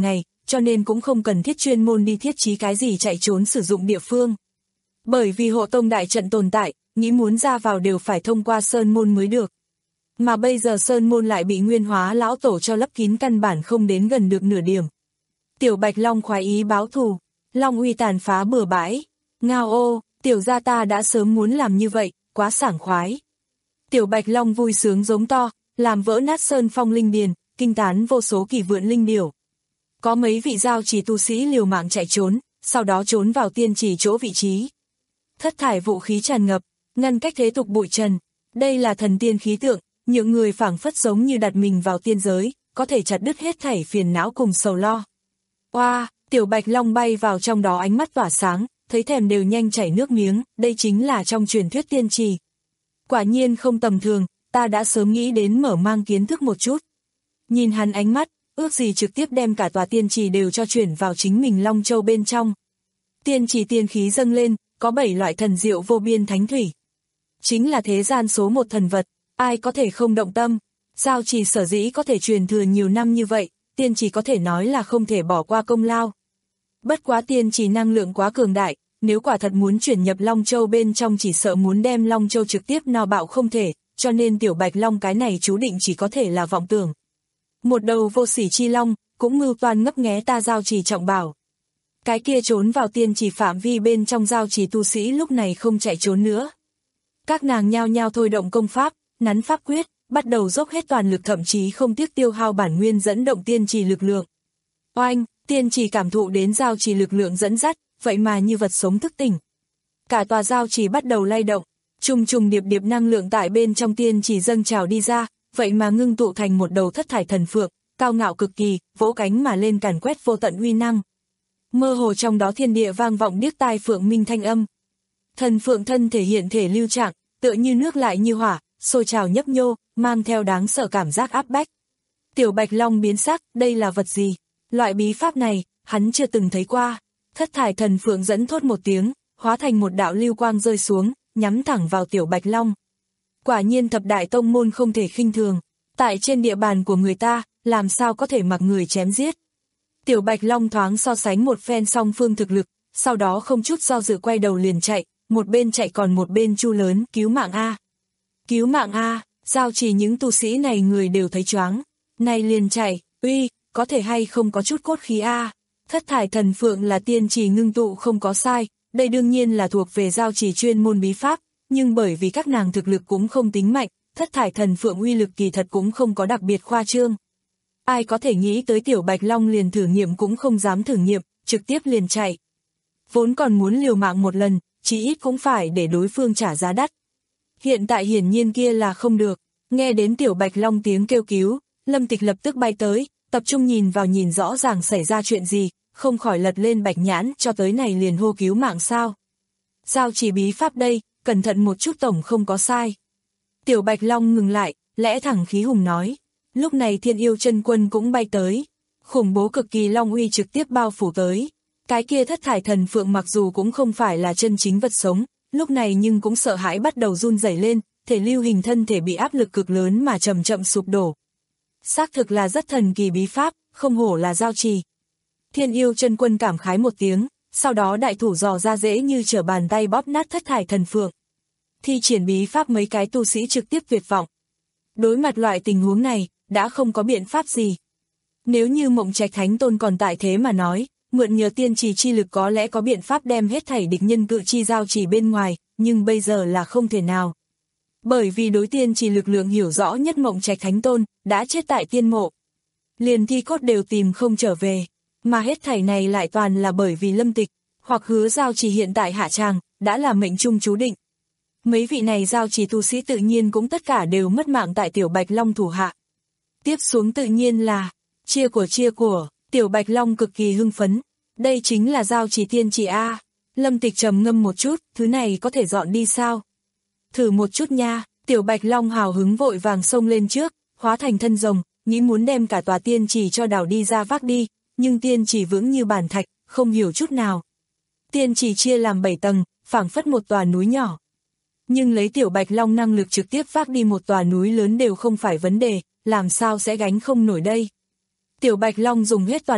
cho nên cũng không cần thiết chuyên môn đi thiết trí cái gì chạy trốn sử dụng địa phương. Bởi vì hộ tông đại trận tồn tại, nghĩ muốn ra vào đều phải thông qua sơn môn mới được. Mà bây giờ sơn môn lại bị nguyên hóa lão tổ cho lấp kín, căn bản không đến gần được nửa điểm. Tiểu Bạch Long khoái ý báo thù, Long uy tàn phá bừa bãi. Ngao ô, tiểu gia ta đã sớm muốn làm như vậy, quá sảng khoái. Tiểu Bạch Long vui sướng giống to, làm vỡ nát sơn phong linh điền, kinh tán vô số kỳ vượn linh điểu. Có mấy vị giao chỉ tu sĩ liều mạng chạy trốn, sau đó trốn vào tiên chỉ chỗ vị trí. Thất thải vũ khí tràn ngập, ngăn cách thế tục bụi trần. Đây là thần tiên khí tượng, những người phảng phất giống như đặt mình vào tiên giới, có thể chặt đứt hết thảy phiền não cùng sầu lo. Oa, wow, tiểu Bạch Long bay vào trong đó ánh mắt tỏa sáng, thấy thèm đều nhanh chảy nước miếng, đây chính là trong truyền thuyết tiên trì. Quả nhiên không tầm thường, ta đã sớm nghĩ đến mở mang kiến thức một chút. Nhìn hắn ánh mắt, ước gì trực tiếp đem cả tòa tiên trì đều cho chuyển vào chính mình Long Châu bên trong. Tiên trì tiên khí dâng lên, có bảy loại thần diệu vô biên thánh thủy. Chính là thế gian số một thần vật, ai có thể không động tâm. Giao trì sở dĩ có thể truyền thừa nhiều năm như vậy, tiên trì có thể nói là không thể bỏ qua công lao. Bất quá tiên trì năng lượng quá cường đại, nếu quả thật muốn chuyển nhập Long Châu bên trong chỉ sợ muốn đem Long Châu trực tiếp no bạo không thể, cho nên tiểu Bạch Long cái này chú định chỉ có thể là vọng tưởng. Một đầu vô sỉ chi long, cũng mưu toan ngấp nghé ta giao trì trọng bảo. Cái kia trốn vào tiên trì phạm vi bên trong giao trì tu sĩ lúc này không chạy trốn nữa. Các nàng nhao nhao thôi động công pháp, nắn pháp quyết, bắt đầu dốc hết toàn lực, thậm chí không tiếc tiêu hao bản nguyên dẫn động tiên trì lực lượng. Oanh, tiên trì cảm thụ đến giao trì lực lượng dẫn dắt, vậy mà như vật sống thức tỉnh. Cả tòa giao trì bắt đầu lay động, trùng trùng điệp điệp năng lượng tại bên trong tiên trì dâng trào đi ra, vậy mà ngưng tụ thành một đầu thất thải thần phượng, cao ngạo cực kỳ, vỗ cánh mà lên càn quét vô tận uy năng. Mơ hồ trong đó thiên địa vang vọng điếc tai phượng minh thanh âm. Thần phượng thân thể hiện thể lưu trạng, tựa như nước lại như hỏa, sôi trào nhấp nhô, mang theo đáng sợ cảm giác áp bách. Tiểu Bạch Long biến sắc, đây là vật gì? Loại bí pháp này, hắn chưa từng thấy qua. Thất thải thần phượng dẫn thốt một tiếng, hóa thành một đạo lưu quang rơi xuống, nhắm thẳng vào Tiểu Bạch Long. Quả nhiên thập đại tông môn không thể khinh thường, tại trên địa bàn của người ta, làm sao có thể mặc người chém giết. Tiểu Bạch Long thoáng so sánh một phen song phương thực lực, sau đó không chút do dự quay đầu liền chạy, một bên chạy còn một bên chu lớn, cứu mạng a, cứu mạng a, giao trì những tu sĩ này người đều thấy choáng, này liền chạy, uy, có thể hay không có chút cốt khí a. Thất thải thần phượng là tiên trì ngưng tụ không có sai, đây đương nhiên là thuộc về giao trì chuyên môn bí pháp, nhưng bởi vì các nàng thực lực cũng không tính mạnh, thất thải thần phượng uy lực kỳ thật cũng không có đặc biệt khoa trương. Ai có thể nghĩ tới tiểu Bạch Long liền thử nghiệm cũng không dám thử nghiệm, trực tiếp liền chạy. Vốn còn muốn liều mạng một lần, chí ít cũng phải để đối phương trả giá đắt. Hiện tại hiển nhiên kia là không được, nghe đến tiểu Bạch Long tiếng kêu cứu, Lâm Tịch lập tức bay tới, tập trung nhìn vào nhìn rõ ràng xảy ra chuyện gì, không khỏi lật lên bạch nhãn, cho tới này liền hô cứu mạng sao. Giao chỉ bí pháp đây, cẩn thận một chút tổng không có sai. Tiểu Bạch Long ngừng lại, lẽ thẳng khí hùng nói. Lúc này Thiên Yêu Chân Quân cũng bay tới, khủng bố cực kỳ long uy trực tiếp bao phủ tới. Cái kia thất thải thần phượng mặc dù cũng không phải là chân chính vật sống, lúc này nhưng cũng sợ hãi bắt đầu run rẩy lên, thể lưu hình thân thể bị áp lực cực lớn mà chậm chậm sụp đổ. Xác thực là rất thần kỳ bí pháp, không hổ là giao trì. Thiên Yêu Chân Quân cảm khái một tiếng, sau đó đại thủ dò ra dễ như trở bàn tay bóp nát thất thải thần phượng. Thi triển bí pháp mấy cái tu sĩ trực tiếp tuyệt vọng. Đối mặt loại tình huống này, đã không có biện pháp gì. Nếu như Mộng Trạch Thánh Tôn còn tại thế mà nói, mượn nhờ tiên trì chi lực có lẽ có biện pháp đem hết thảy địch nhân cự chi giao chỉ bên ngoài, nhưng bây giờ là không thể nào. Bởi vì đối tiên trì lực lượng hiểu rõ nhất Mộng Trạch Thánh Tôn, đã chết tại tiên mộ. Liền thi cốt đều tìm không trở về, mà hết thảy này lại toàn là bởi vì Lâm Tịch, hoặc Hứa giao trì hiện tại hạ tràng, đã là mệnh trung chú định. Mấy vị này giao trì tu sĩ tự nhiên cũng tất cả đều mất mạng tại Tiểu Bạch Long thủ hạ. Tiếp xuống tự nhiên là, chia của chia của, Tiểu Bạch Long cực kỳ hưng phấn, đây chính là giao trì tiên trì A. Lâm Tịch trầm ngâm một chút, thứ này có thể dọn đi sao? Thử một chút nha, Tiểu Bạch Long hào hứng vội vàng xông lên trước, hóa thành thân rồng, nghĩ muốn đem cả tòa tiên trì cho đào đi ra vác đi, nhưng tiên trì vững như bàn thạch, không hiểu chút nào. Tiên trì chia làm bảy tầng, phảng phất một tòa núi nhỏ. Nhưng lấy Tiểu Bạch Long năng lực trực tiếp vác đi một tòa núi lớn đều không phải vấn đề, làm sao sẽ gánh không nổi đây. Tiểu Bạch Long dùng hết toàn lực,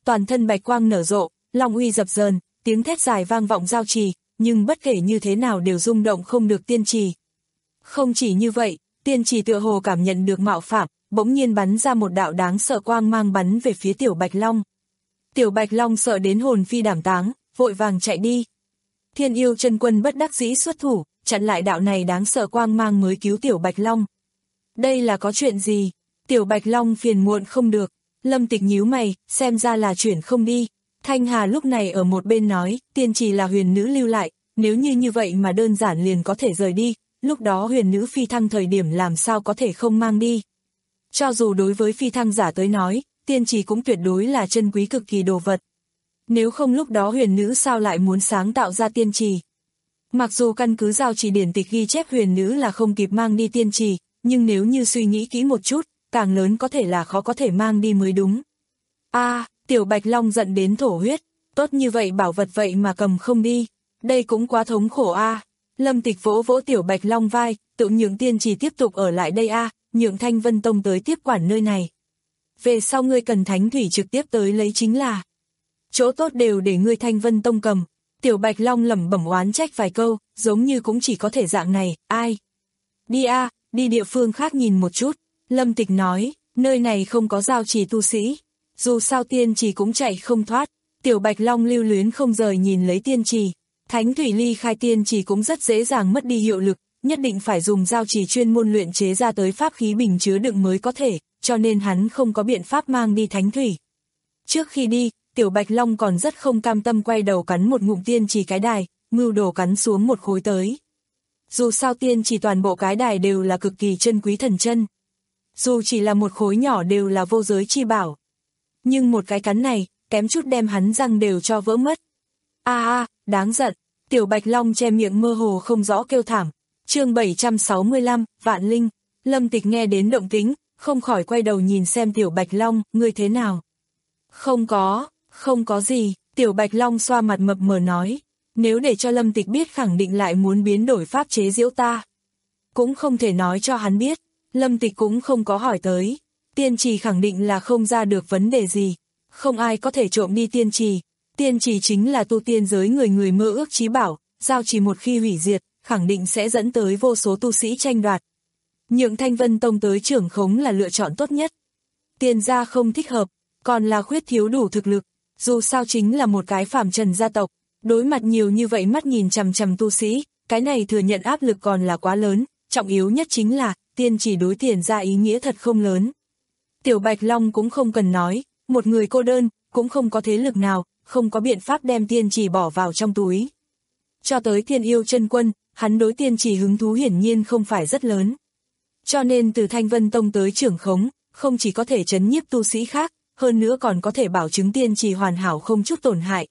toàn thân bạch quang nở rộ, long uy dập dờn, tiếng thét dài vang vọng giao trì, nhưng bất kể như thế nào đều rung động không được tiên trì. Không chỉ như vậy, tiên trì tựa hồ cảm nhận được mạo phạm, bỗng nhiên bắn ra một đạo đáng sợ quang mang bắn về phía tiểu bạch long. Tiểu bạch long sợ đến hồn phi đảm táng, vội vàng chạy đi. Thiên yêu chân quân bất đắc dĩ xuất thủ, chặn lại đạo này đáng sợ quang mang mới cứu tiểu bạch long. Đây là có chuyện gì? Tiểu bạch long phiền muộn không được. Lâm Tịch nhíu mày, xem ra là chuyển không đi. Thanh Hà lúc này ở một bên nói, tiên trì là huyền nữ lưu lại, nếu như như vậy mà đơn giản liền có thể rời đi, lúc đó huyền nữ phi thăng thời điểm làm sao có thể không mang đi. Cho dù đối với phi thăng giả tới nói, tiên trì cũng tuyệt đối là chân quý cực kỳ đồ vật. Nếu không lúc đó huyền nữ sao lại muốn sáng tạo ra tiên trì. Mặc dù căn cứ giao trì điển tịch ghi chép huyền nữ là không kịp mang đi tiên trì, nhưng nếu như suy nghĩ kỹ một chút, càng lớn có thể là khó có thể mang đi mới đúng. A, à, tiểu bạch long giận đến thổ huyết, tốt như vậy bảo vật vậy mà cầm không đi, đây cũng quá thống khổ a. À. Lâm Tịch vỗ vỗ tiểu bạch long vai, tự nhượng tiên trì tiếp tục ở lại đây a, à, nhượng Thanh Vân Tông tới tiếp quản nơi này. Về sau ngươi cần thánh thủy trực tiếp tới lấy chính là. Chỗ tốt đều để ngươi Thanh Vân Tông cầm. Tiểu bạch long lẩm bẩm oán trách vài câu, giống như cũng chỉ có thể dạng này, ai. Đi a, à, đi địa phương khác nhìn một chút. Lâm Tịch nói, nơi này không có giao trì tu sĩ. Dù sao tiên trì cũng chạy không thoát. Tiểu bạch long lưu luyến không rời nhìn lấy tiên trì. Thánh thủy ly khai tiên trì cũng rất dễ dàng mất đi hiệu lực, nhất định phải dùng giao trì chuyên môn luyện chế ra tới pháp khí bình chứa đựng mới có thể, cho nên hắn không có biện pháp mang đi thánh thủy. Trước khi đi, tiểu bạch long còn rất không cam tâm quay đầu cắn một ngụm tiên trì cái đài, mưu đồ cắn xuống một khối tới. Dù sao tiên trì toàn bộ cái đài đều là cực kỳ chân quý thần chân. Dù chỉ là một khối nhỏ đều là vô giới chi bảo. Nhưng một cái cắn này, kém chút đem hắn răng đều cho vỡ mất. A a, đáng giận, tiểu bạch long che miệng mơ hồ không rõ kêu thảm. Chương bảy trăm sáu mươi lăm, Vạn Linh. Lâm Tịch nghe đến động tĩnh, không khỏi quay đầu nhìn xem tiểu bạch long, ngươi thế nào? Không có, không có gì, tiểu bạch long xoa mặt mập mờ nói. Nếu để cho Lâm Tịch biết khẳng định lại muốn biến đổi pháp chế giễu ta. Cũng không thể nói cho hắn biết, Lâm Tịch cũng không có hỏi tới. Tiên trì khẳng định là không ra được vấn đề gì. Không ai có thể trộm đi tiên trì. Tiên trì chính là tu tiên giới người người mơ ước chí bảo, giao trì một khi hủy diệt, khẳng định sẽ dẫn tới vô số tu sĩ tranh đoạt. Nhượng Thanh Vân Tông tới trưởng khống là lựa chọn tốt nhất. Tiền gia không thích hợp, còn là khuyết thiếu đủ thực lực, dù sao chính là một cái phàm trần gia tộc, đối mặt nhiều như vậy mắt nhìn chằm chằm tu sĩ, cái này thừa nhận áp lực còn là quá lớn, trọng yếu nhất chính là, tiên chỉ đối tiền gia ý nghĩa thật không lớn. Tiểu Bạch Long cũng không cần nói, một người cô đơn, cũng không có thế lực nào, không có biện pháp đem tiên chỉ bỏ vào trong túi. Cho tới Thiên Yêu Chân Quân, hắn đối tiên chỉ hứng thú hiển nhiên không phải rất lớn. Cho nên từ Thanh Vân Tông tới trưởng khống, không chỉ có thể trấn nhiếp tu sĩ khác, hơn nữa còn có thể bảo chứng tiên chỉ hoàn hảo không chút tổn hại.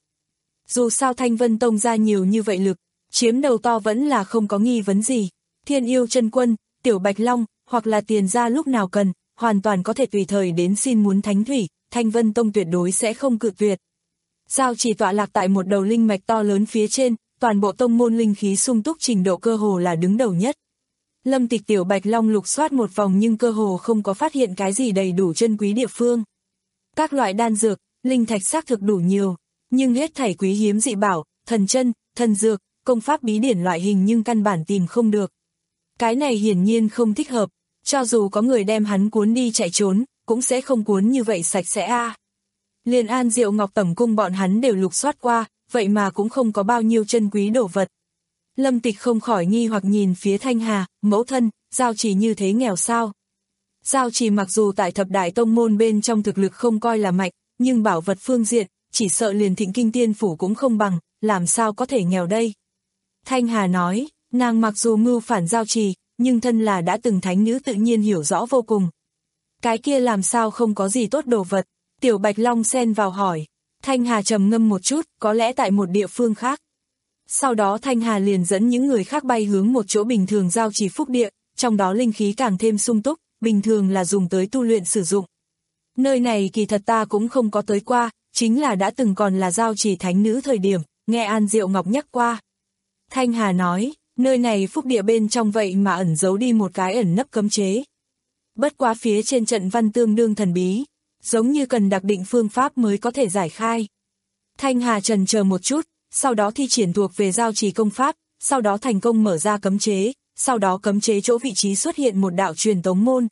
Dù sao Thanh Vân Tông ra nhiều như vậy lực, chiếm đầu to vẫn là không có nghi vấn gì. Thiên Yêu Chân Quân, Tiểu Bạch Long, hoặc là tiền gia lúc nào cần, hoàn toàn có thể tùy thời đến xin muốn thánh thủy, Thanh Vân Tông tuyệt đối sẽ không cự tuyệt. Giao chỉ tọa lạc tại một đầu linh mạch to lớn phía trên, toàn bộ tông môn linh khí sung túc trình độ cơ hồ là đứng đầu nhất. Lâm Tịch Tiểu Bạch Long lục soát một vòng nhưng cơ hồ không có phát hiện cái gì đầy đủ chân quý địa phương. Các loại đan dược, linh thạch xác thực đủ nhiều, nhưng hết thảy quý hiếm dị bảo, thần chân, thần dược, công pháp bí điển loại hình nhưng căn bản tìm không được. Cái này hiển nhiên không thích hợp, cho dù có người đem hắn cuốn đi chạy trốn, cũng sẽ không cuốn như vậy sạch sẽ a. À. Liên An Diệu Ngọc Tẩm Cung bọn hắn đều lục soát qua, vậy mà cũng không có bao nhiêu chân quý đồ vật. Lâm Tịch không khỏi nghi hoặc nhìn phía Thanh Hà, mẫu thân, giao chỉ như thế nghèo sao? Giao chỉ mặc dù tại thập đại tông môn bên trong thực lực không coi là mạnh, nhưng bảo vật phương diện, chỉ sợ liền Thịnh Kinh Tiên Phủ cũng không bằng, làm sao có thể nghèo đây? Thanh Hà nói, nàng mặc dù mưu phản giao trì, nhưng thân là đã từng thánh nữ tự nhiên hiểu rõ vô cùng. Cái kia làm sao không có gì tốt đồ vật? Tiểu Bạch Long xen vào hỏi. Thanh Hà trầm ngâm một chút, có lẽ tại một địa phương khác. Sau đó Thanh Hà liền dẫn những người khác bay hướng một chỗ bình thường giao trì phúc địa, trong đó linh khí càng thêm sung túc, bình thường là dùng tới tu luyện sử dụng. Nơi này kỳ thật ta cũng không có tới qua, chính là đã từng còn là giao trì thánh nữ thời điểm, nghe An Diệu Ngọc nhắc qua. Thanh Hà nói, nơi này phúc địa bên trong vậy mà ẩn giấu đi một cái ẩn nấp cấm chế. Bất quá phía trên trận văn tương đương thần bí, giống như cần đặc định phương pháp mới có thể giải khai. Thanh Hà chần chờ một chút, sau đó thi triển thuộc về giao trì công pháp, sau đó thành công mở ra cấm chế, sau đó cấm chế chỗ vị trí xuất hiện một đạo truyền tống môn.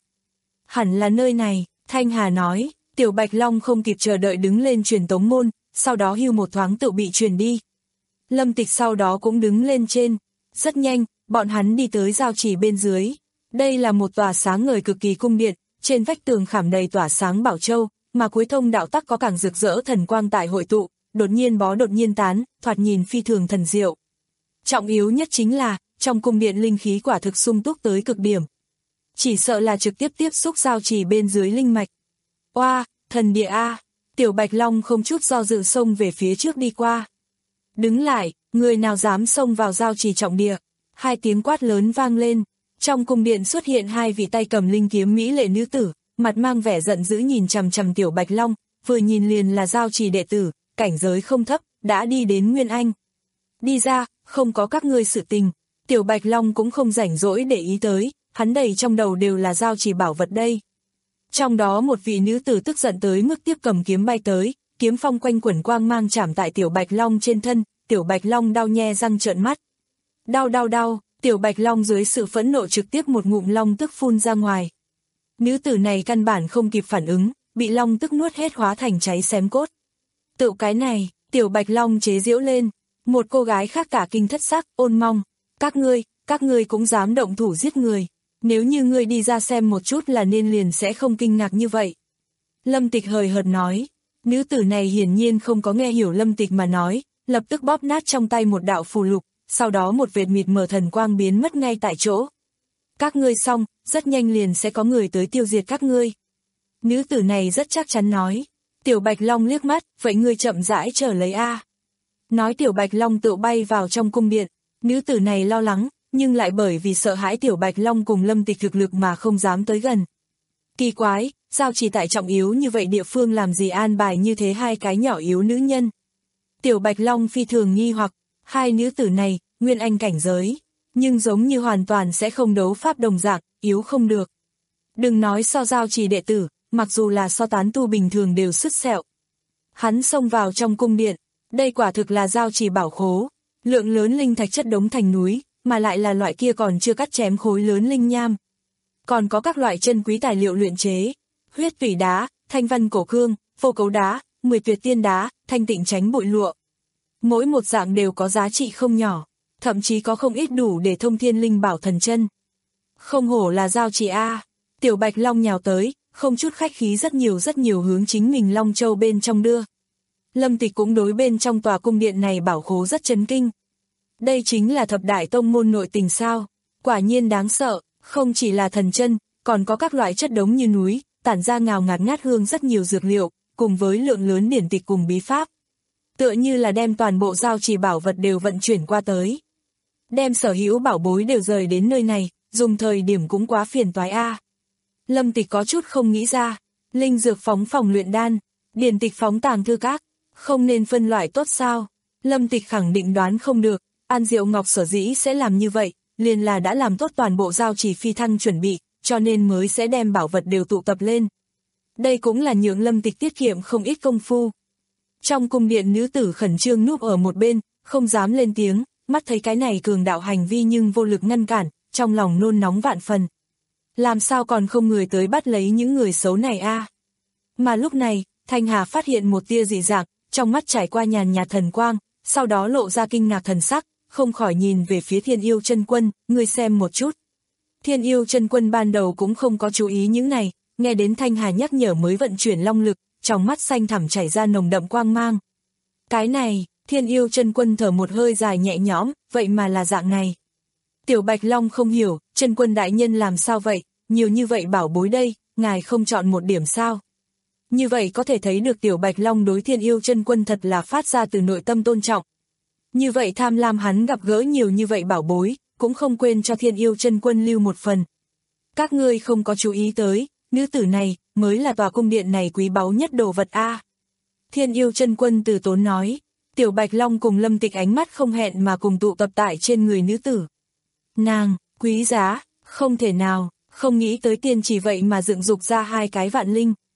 Hẳn là nơi này, Thanh Hà nói, Tiểu Bạch Long không kịp chờ đợi đứng lên truyền tống môn, sau đó hưu một thoáng tự bị truyền đi. Lâm Tịch sau đó cũng đứng lên trên, rất nhanh, bọn hắn đi tới giao trì bên dưới. Đây là một tòa sáng ngời cực kỳ cung điện, trên vách tường khảm đầy tỏa sáng bảo châu, mà cuối thông đạo tắc có càng rực rỡ thần quang tại hội tụ, đột nhiên bó đột nhiên tán, thoạt nhìn phi thường thần diệu. Trọng yếu nhất chính là, trong cung điện linh khí quả thực sung túc tới cực điểm. Chỉ sợ là trực tiếp tiếp xúc giao trì bên dưới linh mạch. Oa, thần địa a, Tiểu Bạch Long không chút do dự xông về phía trước đi qua. Đứng lại, người nào dám xông vào giao trì trọng địa? Hai tiếng quát lớn vang lên. Trong cung điện xuất hiện hai vị tay cầm linh kiếm mỹ lệ nữ tử, mặt mang vẻ giận dữ nhìn chằm chằm Tiểu Bạch Long, vừa nhìn liền là giao trì đệ tử, cảnh giới không thấp, đã đi đến Nguyên Anh. Đi ra, không có các ngươi sự tình. Tiểu Bạch Long cũng không rảnh rỗi để ý tới, hắn đầy trong đầu đều là giao trì bảo vật đây. Trong đó một vị nữ tử tức giận tới mức tiếp cầm kiếm bay tới, kiếm phong quanh quẩn quang mang chạm tại Tiểu Bạch Long trên thân, Tiểu Bạch Long đau nhe răng trợn mắt. Đau đau đau, Tiểu Bạch Long dưới sự phẫn nộ trực tiếp một ngụm long tức phun ra ngoài. Nữ tử này căn bản không kịp phản ứng, bị long tức nuốt hết hóa thành cháy xém cốt. Tự cái này, Tiểu Bạch Long chế giễu lên, một cô gái khác cả kinh thất sắc, ôn mong. Các ngươi, các ngươi cũng dám động thủ giết người. Nếu như ngươi đi ra xem một chút là nên liền sẽ không kinh ngạc như vậy. Lâm Tịch hời hợt nói, nữ tử này hiển nhiên không có nghe hiểu Lâm Tịch mà nói, lập tức bóp nát trong tay một đạo phù lục, sau đó một vệt mịt mờ thần quang biến mất ngay tại chỗ. Các ngươi xong, rất nhanh liền sẽ có người tới tiêu diệt các ngươi. Nữ tử này rất chắc chắn nói. Tiểu Bạch Long liếc mắt, vậy ngươi chậm rãi chờ lấy a. Nói Tiểu Bạch Long tự bay vào trong cung điện, nữ tử này lo lắng, nhưng lại bởi vì sợ hãi Tiểu Bạch Long cùng Lâm Tịch thực lực mà không dám tới gần. Kỳ quái, giao trì tại trọng yếu như vậy địa phương làm gì an bài như thế hai cái nhỏ yếu nữ nhân. Tiểu Bạch Long phi thường nghi hoặc, hai nữ tử này, Nguyên Anh cảnh giới, nhưng giống như hoàn toàn sẽ không đấu pháp đồng dạng, yếu không được. Đừng nói so giao trì đệ tử, mặc dù là so tán tu bình thường đều sứt sẹo. Hắn xông vào trong cung điện, đây quả thực là giao trì bảo khố, lượng lớn linh thạch chất đống thành núi, mà lại là loại kia còn chưa cắt chém khối lớn linh nham. Còn có các loại chân quý tài liệu luyện chế, huyết tủy đá, thanh văn cổ cương, vô cấu đá, mười tuyệt tiên đá, thanh tịnh tránh bụi lụa. Mỗi một dạng đều có giá trị không nhỏ, thậm chí có không ít đủ để thông thiên linh bảo thần chân. Không hổ là giao trì a. Tiểu Bạch Long nhào tới, không chút khách khí rất nhiều rất nhiều hướng chính mình Long Châu bên trong đưa. Lâm Tịch cũng đối bên trong tòa cung điện này bảo khố rất chấn kinh. Đây chính là thập đại tông môn nội tình sao, quả nhiên đáng sợ, không chỉ là thần chân, còn có các loại chất đống như núi, tản ra ngào ngạt ngát hương rất nhiều dược liệu, cùng với lượng lớn điển tịch cùng bí pháp. Tựa như là đem toàn bộ giao trì bảo vật đều vận chuyển qua tới. Đem sở hữu bảo bối đều rời đến nơi này, dùng thời điểm cũng quá phiền toái a. Lâm Tịch có chút không nghĩ ra, linh dược phóng phòng luyện đan, điển tịch phóng tàng thư các, không nên phân loại tốt sao? Lâm Tịch khẳng định đoán không được, An Diệu Ngọc sở dĩ sẽ làm như vậy, liền là đã làm tốt toàn bộ giao trì phi thăng chuẩn bị, cho nên mới sẽ đem bảo vật đều tụ tập lên. Đây cũng là nhượng Lâm Tịch tiết kiệm không ít công phu. Trong cung điện nữ tử khẩn trương núp ở một bên, không dám lên tiếng, mắt thấy cái này cường đạo hành vi nhưng vô lực ngăn cản, trong lòng nôn nóng vạn phần. Làm sao còn không người tới bắt lấy những người xấu này a? Mà lúc này, Thanh Hà phát hiện một tia dị dạng, trong mắt trải qua nhàn nhạt thần quang, sau đó lộ ra kinh ngạc thần sắc, không khỏi nhìn về phía Thiên Yêu Chân Quân, ngươi xem một chút. Thiên Yêu Chân Quân ban đầu cũng không có chú ý những này, nghe đến Thanh Hà nhắc nhở mới vận chuyển long lực, trong mắt xanh thẳm chảy ra nồng đậm quang mang. Cái này, Thiên Yêu Chân Quân thở một hơi dài nhẹ nhõm, vậy mà là dạng này. Tiểu Bạch Long không hiểu, Chân Quân đại nhân làm sao vậy, nhiều như vậy bảo bối đây, ngài không chọn một điểm sao? Như vậy có thể thấy được Tiểu Bạch Long đối Thiên Yêu Chân Quân thật là phát ra từ nội tâm tôn trọng. Như vậy tham lam hắn gặp gỡ nhiều như vậy bảo bối, cũng không quên cho Thiên Yêu Chân Quân lưu một phần. Các ngươi không có chú ý tới, nữ tử này mới là tòa cung điện này quý báu nhất đồ vật a. Thiên Yêu Chân Quân từ tốn nói. Tiểu Bạch Long cùng Lâm Tịch ánh mắt không hẹn mà cùng tụ tập tại trên người nữ tử. Nàng, quý giá, không thể nào, không nghĩ tới tiên chỉ vậy mà dựng dục ra hai cái vạn linh.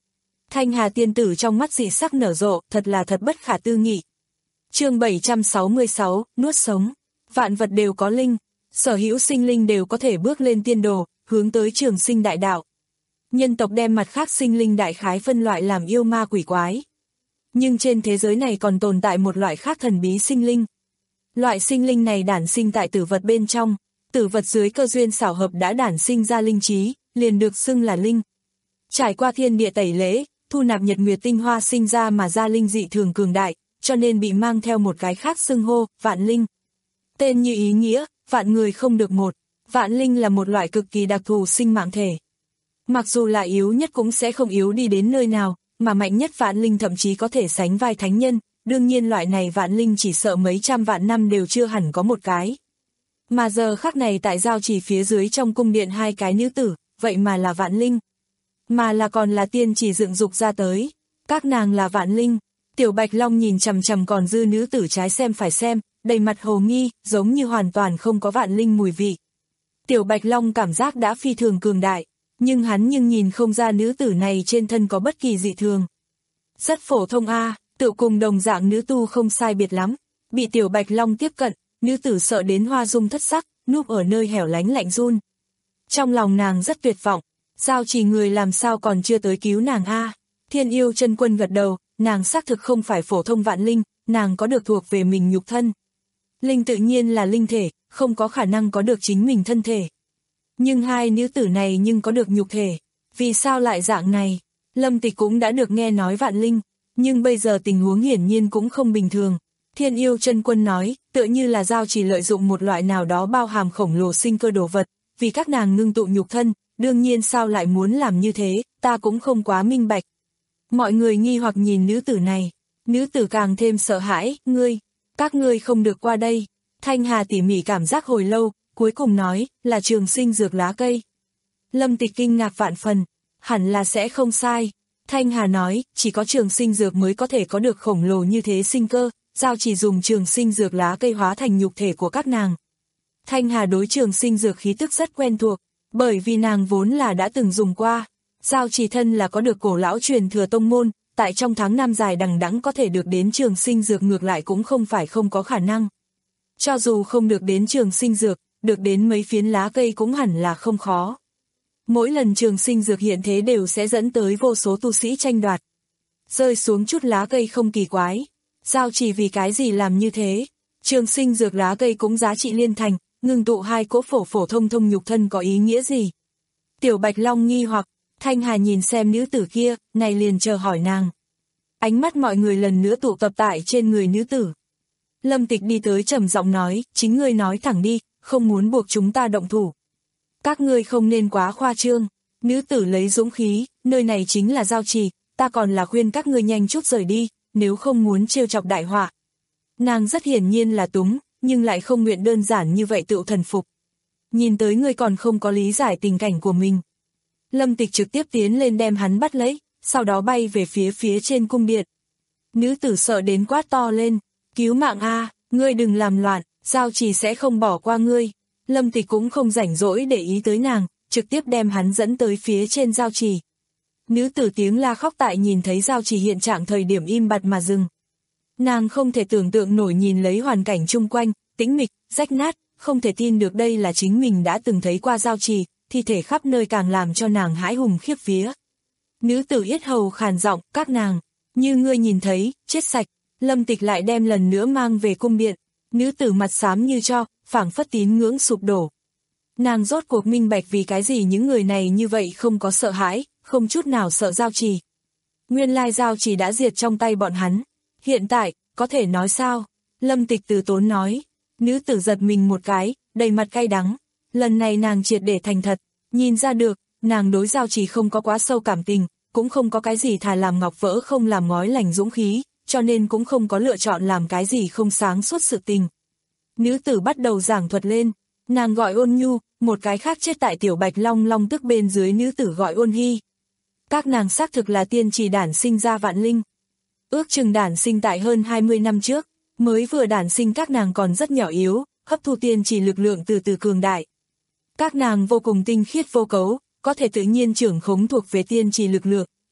Thanh Hà tiên tử trong mắt dị sắc nở rộ, thật là thật bất khả tư nghị. Chương bảy trăm sáu mươi sáu, nuốt sống. Vạn vật đều có linh, sở hữu sinh linh đều có thể bước lên tiên đồ, hướng tới trường sinh đại đạo. Nhân tộc đem mặt khác sinh linh đại khái phân loại làm yêu ma quỷ quái. Nhưng trên thế giới này còn tồn tại một loại khác thần bí sinh linh. Loại sinh linh này đản sinh tại tử vật bên trong, tử vật dưới cơ duyên xảo hợp đã đản sinh ra linh trí, liền được xưng là linh. Trải qua thiên địa tẩy lễ, thu nạp nhật nguyệt tinh hoa sinh ra mà ra linh dị thường cường đại, cho nên bị mang theo một cái khác xưng hô, vạn linh. Tên như ý nghĩa, vạn người không được một, vạn linh là một loại cực kỳ đặc thù sinh mạng thể. Mặc dù là yếu nhất cũng sẽ không yếu đi đến nơi nào, mà mạnh nhất vạn linh thậm chí có thể sánh vai thánh nhân, đương nhiên loại này vạn linh chỉ sợ mấy trăm vạn năm đều chưa hẳn có một cái. Mà giờ khắc này tại giao chỉ phía dưới trong cung điện hai cái nữ tử, vậy mà là vạn linh. Mà là còn là tiên chỉ dựng dục ra tới, các nàng là vạn linh. Tiểu Bạch Long nhìn chằm chằm còn dư nữ tử trái xem phải xem, đầy mặt hồ nghi, giống như hoàn toàn không có vạn linh mùi vị. Tiểu Bạch Long cảm giác đã phi thường cường đại, nhưng hắn nhưng nhìn không ra nữ tử này trên thân có bất kỳ dị thường. Rất phổ thông a, à, tự cùng đồng dạng nữ tu không sai biệt lắm. Bị Tiểu Bạch Long tiếp cận, nữ tử sợ đến hoa dung thất sắc, núp ở nơi hẻo lánh lạnh run. Trong lòng nàng rất tuyệt vọng, sao chỉ người làm sao còn chưa tới cứu nàng a? À? Thiên Yêu Chân Quân gật đầu, nàng xác thực không phải phổ thông vạn linh, nàng có được thuộc về mình nhục thân. Linh tự nhiên là linh thể, không có khả năng có được chính mình thân thể. Nhưng hai nữ tử này nhưng có được nhục thể. Vì sao lại dạng này? Lâm Tịch cũng đã được nghe nói vạn linh, nhưng bây giờ tình huống hiển nhiên cũng không bình thường. Thiên Yêu Chân Quân nói, tựa như là giao chỉ lợi dụng một loại nào đó bao hàm khổng lồ sinh cơ đồ vật, vì các nàng ngưng tụ nhục thân, đương nhiên sao lại muốn làm như thế, ta cũng không quá minh bạch. Mọi người nghi hoặc nhìn nữ tử này, nữ tử càng thêm sợ hãi, ngươi, các ngươi không được qua đây. Thanh Hà tỉ mỉ cảm giác hồi lâu, cuối cùng nói, là trường sinh dược lá cây. Lâm Tịch kinh ngạc vạn phần, hẳn là sẽ không sai. Thanh Hà nói, chỉ có trường sinh dược mới có thể có được khổng lồ như thế sinh cơ, giao chỉ dùng trường sinh dược lá cây hóa thành nhục thể của các nàng. Thanh Hà đối trường sinh dược khí tức rất quen thuộc, bởi vì nàng vốn là đã từng dùng qua. Giao chỉ thân là có được cổ lão truyền thừa tông môn, tại trong tháng năm dài đằng đẵng có thể được đến trường sinh dược ngược lại cũng không phải không có khả năng. Cho dù không được đến trường sinh dược, được đến mấy phiến lá cây cũng hẳn là không khó. Mỗi lần trường sinh dược hiện thế đều sẽ dẫn tới vô số tu sĩ tranh đoạt. Rơi xuống chút lá cây không kỳ quái. Giao chỉ vì cái gì làm như thế? Trường sinh dược lá cây cũng giá trị liên thành, ngưng tụ hai cỗ phổ phổ thông thông nhục thân có ý nghĩa gì? Tiểu Bạch Long nghi hoặc, Thanh Hà nhìn xem nữ tử kia, này liền chờ hỏi nàng. Ánh mắt mọi người lần nữa tụ tập tại trên người nữ tử. Lâm Tịch đi tới trầm giọng nói, chính ngươi nói thẳng đi, không muốn buộc chúng ta động thủ. Các ngươi không nên quá khoa trương. Nữ tử lấy dũng khí, nơi này chính là giao trì, ta còn là khuyên các ngươi nhanh chút rời đi, nếu không muốn trêu chọc đại họa. Nàng rất hiển nhiên là túng, nhưng lại không nguyện đơn giản như vậy tự thần phục. Nhìn tới ngươi còn không có lý giải tình cảnh của mình. Lâm Tịch trực tiếp tiến lên đem hắn bắt lấy, sau đó bay về phía phía trên cung điện. Nữ tử sợ đến quát to lên, cứu mạng a, ngươi đừng làm loạn, giao chỉ sẽ không bỏ qua ngươi. Lâm Tịch cũng không rảnh rỗi để ý tới nàng, trực tiếp đem hắn dẫn tới phía trên giao trì. Nữ tử tiếng la khóc tại nhìn thấy giao trì hiện trạng thời điểm im bặt mà dừng. Nàng không thể tưởng tượng nổi nhìn lấy hoàn cảnh chung quanh, tĩnh mịch, rách nát, không thể tin được đây là chính mình đã từng thấy qua giao trì, thi thể khắp nơi càng làm cho nàng hãi hùng khiếp vía. Nữ tử yết hầu khàn giọng, các nàng, như ngươi nhìn thấy, chết sạch. Lâm Tịch lại đem lần nữa mang về cung điện. Nữ tử mặt xám như tro, phảng phất tín ngưỡng sụp đổ. Nàng rốt cuộc minh bạch vì cái gì những người này như vậy không có sợ hãi, không chút nào sợ giao trì. Nguyên lai giao trì đã diệt trong tay bọn hắn. Hiện tại, có thể nói sao? Lâm Tịch từ tốn nói. Nữ tử giật mình một cái, đầy mặt cay đắng. Lần này nàng triệt để thành thật, nhìn ra được, nàng đối giao trì không có quá sâu cảm tình, cũng không có cái gì thà làm ngọc vỡ không làm ngói lành dũng khí, cho nên cũng không có lựa chọn làm cái gì không sáng suốt sự tình. Nữ tử bắt đầu giảng thuật lên, nàng gọi Ôn Nhu, một cái khác chết tại Tiểu Bạch Long long tức bên dưới nữ tử gọi Ôn Hy. Các nàng xác thực là tiên trì đản sinh ra vạn linh. Ước chừng đản sinh tại hơn hai mươi năm trước, mới vừa đản sinh các nàng còn rất nhỏ yếu, hấp thu tiên trì lực lượng từ từ cường đại. Các nàng vô cùng tinh khiết vô cấu, có thể tự nhiên trưởng khống thuộc về tiên trì lực lượng,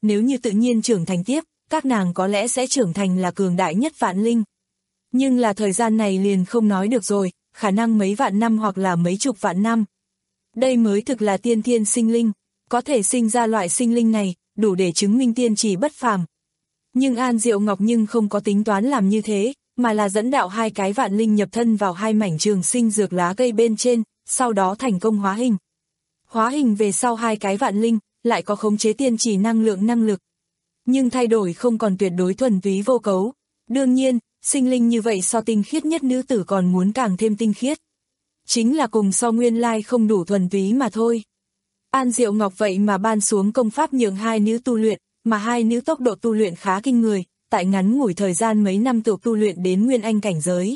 nếu như tự nhiên trưởng thành tiếp, các nàng có lẽ sẽ trưởng thành là cường đại nhất vạn linh. Nhưng là thời gian này liền không nói được rồi, khả năng mấy vạn năm hoặc là mấy chục vạn năm. Đây mới thực là tiên thiên sinh linh, có thể sinh ra loại sinh linh này, đủ để chứng minh tiên trì bất phàm. Nhưng An Diệu Ngọc nhưng không có tính toán làm như thế, mà là dẫn đạo hai cái vạn linh nhập thân vào hai mảnh trường sinh dược lá cây bên trên, sau đó thành công hóa hình. Hóa hình về sau hai cái vạn linh, lại có khống chế tiên trì năng lượng năng lực. Nhưng thay đổi không còn tuyệt đối thuần túy vô cấu. Đương nhiên, sinh linh như vậy so tinh khiết nhất nữ tử còn muốn càng thêm tinh khiết. Chính là cùng so nguyên lai không đủ thuần túy mà thôi. An Diệu Ngọc vậy mà ban xuống công pháp nhường hai nữ tu luyện, mà hai nữ tốc độ tu luyện khá kinh người, tại ngắn ngủi thời gian mấy năm tự tu luyện đến nguyên anh cảnh giới.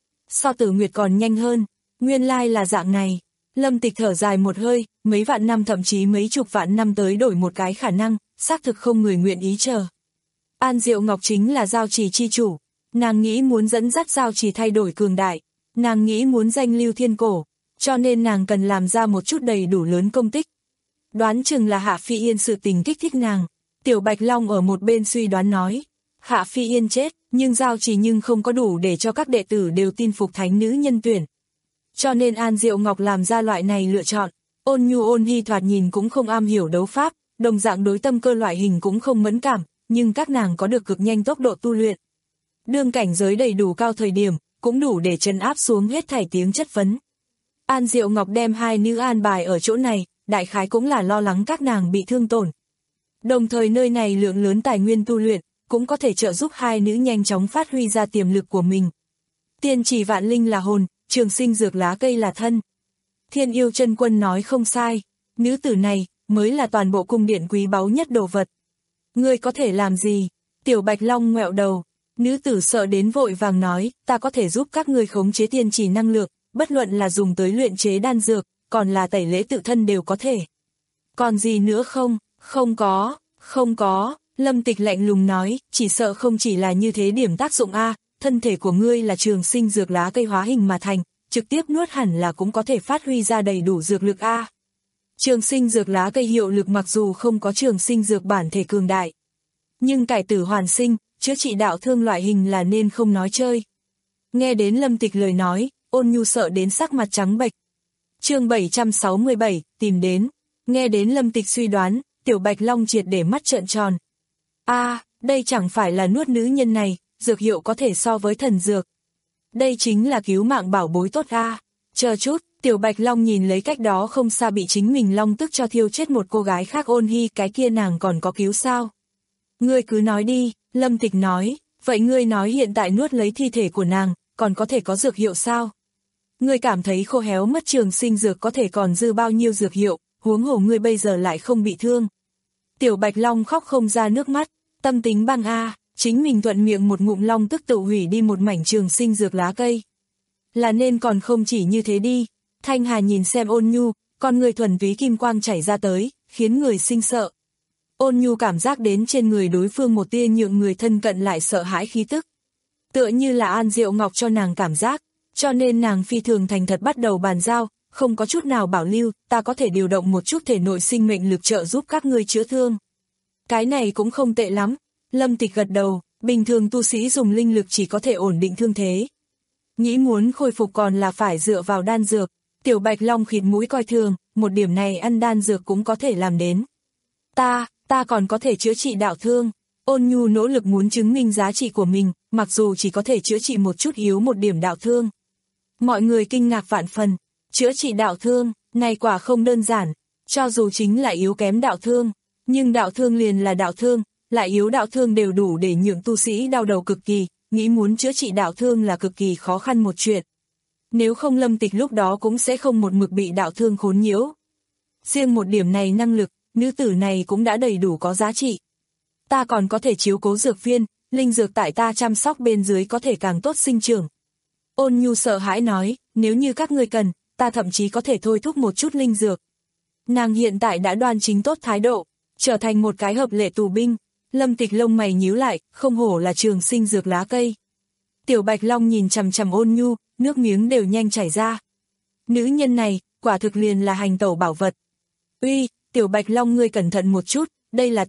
So Tử Nguyệt còn nhanh hơn, nguyên lai là dạng này. Lâm Tịch thở dài một hơi, mấy vạn năm thậm chí mấy chục vạn năm tới đổi một cái khả năng, xác thực không người nguyện ý chờ. An Diệu Ngọc chính là giao trì chi chủ, nàng nghĩ muốn dẫn dắt giao trì thay đổi cường đại, nàng nghĩ muốn danh lưu thiên cổ, cho nên nàng cần làm ra một chút đầy đủ lớn công tích. Đoán chừng là Hạ Phi Yên sự tình kích thích nàng. Tiểu Bạch Long ở một bên suy đoán nói, Hạ Phi Yên chết, nhưng giao trì nhưng không có đủ để cho các đệ tử đều tin phục thánh nữ nhân tuyển. Cho nên An Diệu Ngọc làm ra loại này lựa chọn. Ôn Nhu Ôn Hy thoạt nhìn cũng không am hiểu đấu pháp, đồng dạng đối tâm cơ loại hình cũng không mẫn cảm, nhưng các nàng có được cực nhanh tốc độ tu luyện. Đương cảnh giới đầy đủ cao thời điểm, cũng đủ để trấn áp xuống hết thảy tiếng chất vấn. An Diệu Ngọc đem hai nữ an bài ở chỗ này, đại khái cũng là lo lắng các nàng bị thương tổn. Đồng thời nơi này lượng lớn tài nguyên tu luyện, cũng có thể trợ giúp hai nữ nhanh chóng phát huy ra tiềm lực của mình. Tiên trì vạn linh là hồn, trường sinh dược lá cây là thân. Thiên Yêu Chân Quân nói không sai, nữ tử này mới là toàn bộ cung điện quý báu nhất đồ vật. Ngươi có thể làm gì? Tiểu Bạch Long ngoẹo đầu, nữ tử sợ đến vội vàng nói, ta có thể giúp các ngươi khống chế tiên trì năng lượng, bất luận là dùng tới luyện chế đan dược, còn là tẩy lễ tự thân đều có thể. Còn gì nữa không? Không có, không có, Lâm Tịch lạnh lùng nói, chỉ sợ không chỉ là như thế điểm tác dụng a, thân thể của ngươi là trường sinh dược lá cây hóa hình mà thành, trực tiếp nuốt hẳn là cũng có thể phát huy ra đầy đủ dược lực a. Trường sinh dược lá cây hiệu lực mặc dù không có trường sinh dược bản thể cường đại, nhưng cải tử hoàn sinh, chữa trị đạo thương loại hình là nên không nói chơi. Nghe đến Lâm Tịch lời nói, Ôn Nhu sợ đến sắc mặt trắng bệch. Chương bảy trăm sáu mươi bảy, tìm đến. Nghe đến Lâm Tịch suy đoán, Tiểu Bạch Long triệt để mắt trợn tròn. A, à, đây chẳng phải là nuốt nữ nhân này, dược hiệu có thể so với thần dược. Đây chính là cứu mạng bảo bối tốt a. À. Chờ chút, Tiểu Bạch Long nhìn lấy cách đó không xa bị chính mình long tức cho thiêu chết một cô gái khác Ôn Hy, cái kia nàng còn có cứu sao? Ngươi cứ nói đi, Lâm Tịch nói, vậy ngươi nói hiện tại nuốt lấy thi thể của nàng, còn có thể có dược hiệu sao? Ngươi cảm thấy khô héo mất trường sinh dược có thể còn dư bao nhiêu dược hiệu, huống hồ ngươi bây giờ lại không bị thương. Tiểu Bạch Long khóc không ra nước mắt, tâm tính băng a, chính mình thuận miệng một ngụm long tức tự hủy đi một mảnh trường sinh dược lá cây. Là nên còn không chỉ như thế đi. Thanh Hà nhìn xem Ôn Nhu, con người thuần túy kim quang chảy ra tới, khiến người sinh sợ. Ôn Nhu cảm giác đến trên người đối phương một tia nhượng người thân cận lại sợ hãi khí tức. Tựa như là An Diệu Ngọc cho nàng cảm giác, cho nên nàng phi thường thành thật bắt đầu bàn giao, không có chút nào bảo lưu, ta có thể điều động một chút thể nội sinh mệnh lực trợ giúp các ngươi chữa thương. Cái này cũng không tệ lắm, Lâm Tịch gật đầu, bình thường tu sĩ dùng linh lực chỉ có thể ổn định thương thế. Nghĩ muốn khôi phục còn là phải dựa vào đan dược, Tiểu Bạch Long khịt mũi coi thường, một điểm này ăn đan dược cũng có thể làm đến. Ta, ta còn có thể chữa trị đạo thương. Ôn Nhu nỗ lực muốn chứng minh giá trị của mình, mặc dù chỉ có thể chữa trị một chút yếu một điểm đạo thương. Mọi người kinh ngạc vạn phần, chữa trị đạo thương, này quả không đơn giản, cho dù chính là yếu kém đạo thương, nhưng đạo thương liền là đạo thương, lại yếu đạo thương đều đủ để nhượng tu sĩ đau đầu cực kỳ, nghĩ muốn chữa trị đạo thương là cực kỳ khó khăn một chuyện. Nếu không Lâm Tịch lúc đó cũng sẽ không một mực bị đạo thương khốn nhiễu. Riêng một điểm này năng lực, nữ tử này cũng đã đầy đủ có giá trị. Ta còn có thể chiếu cố dược viên, linh dược tại ta chăm sóc bên dưới có thể càng tốt sinh trưởng. Ôn Nhu sợ hãi nói, nếu như các ngươi cần, ta thậm chí có thể thôi thúc một chút linh dược. Nàng hiện tại đã đoan chính tốt thái độ, trở thành một cái hợp lệ tù binh. Lâm Tịch lông mày nhíu lại, không hổ là trường sinh dược lá cây. Tiểu Bạch Long nhìn chằm chằm Ôn Nhu, nước miếng đều nhanh chảy ra. Nữ nhân này, quả thực liền là hành tẩu bảo vật. Uy, Tiểu Bạch Long ngươi cẩn thận một chút, đây là ta,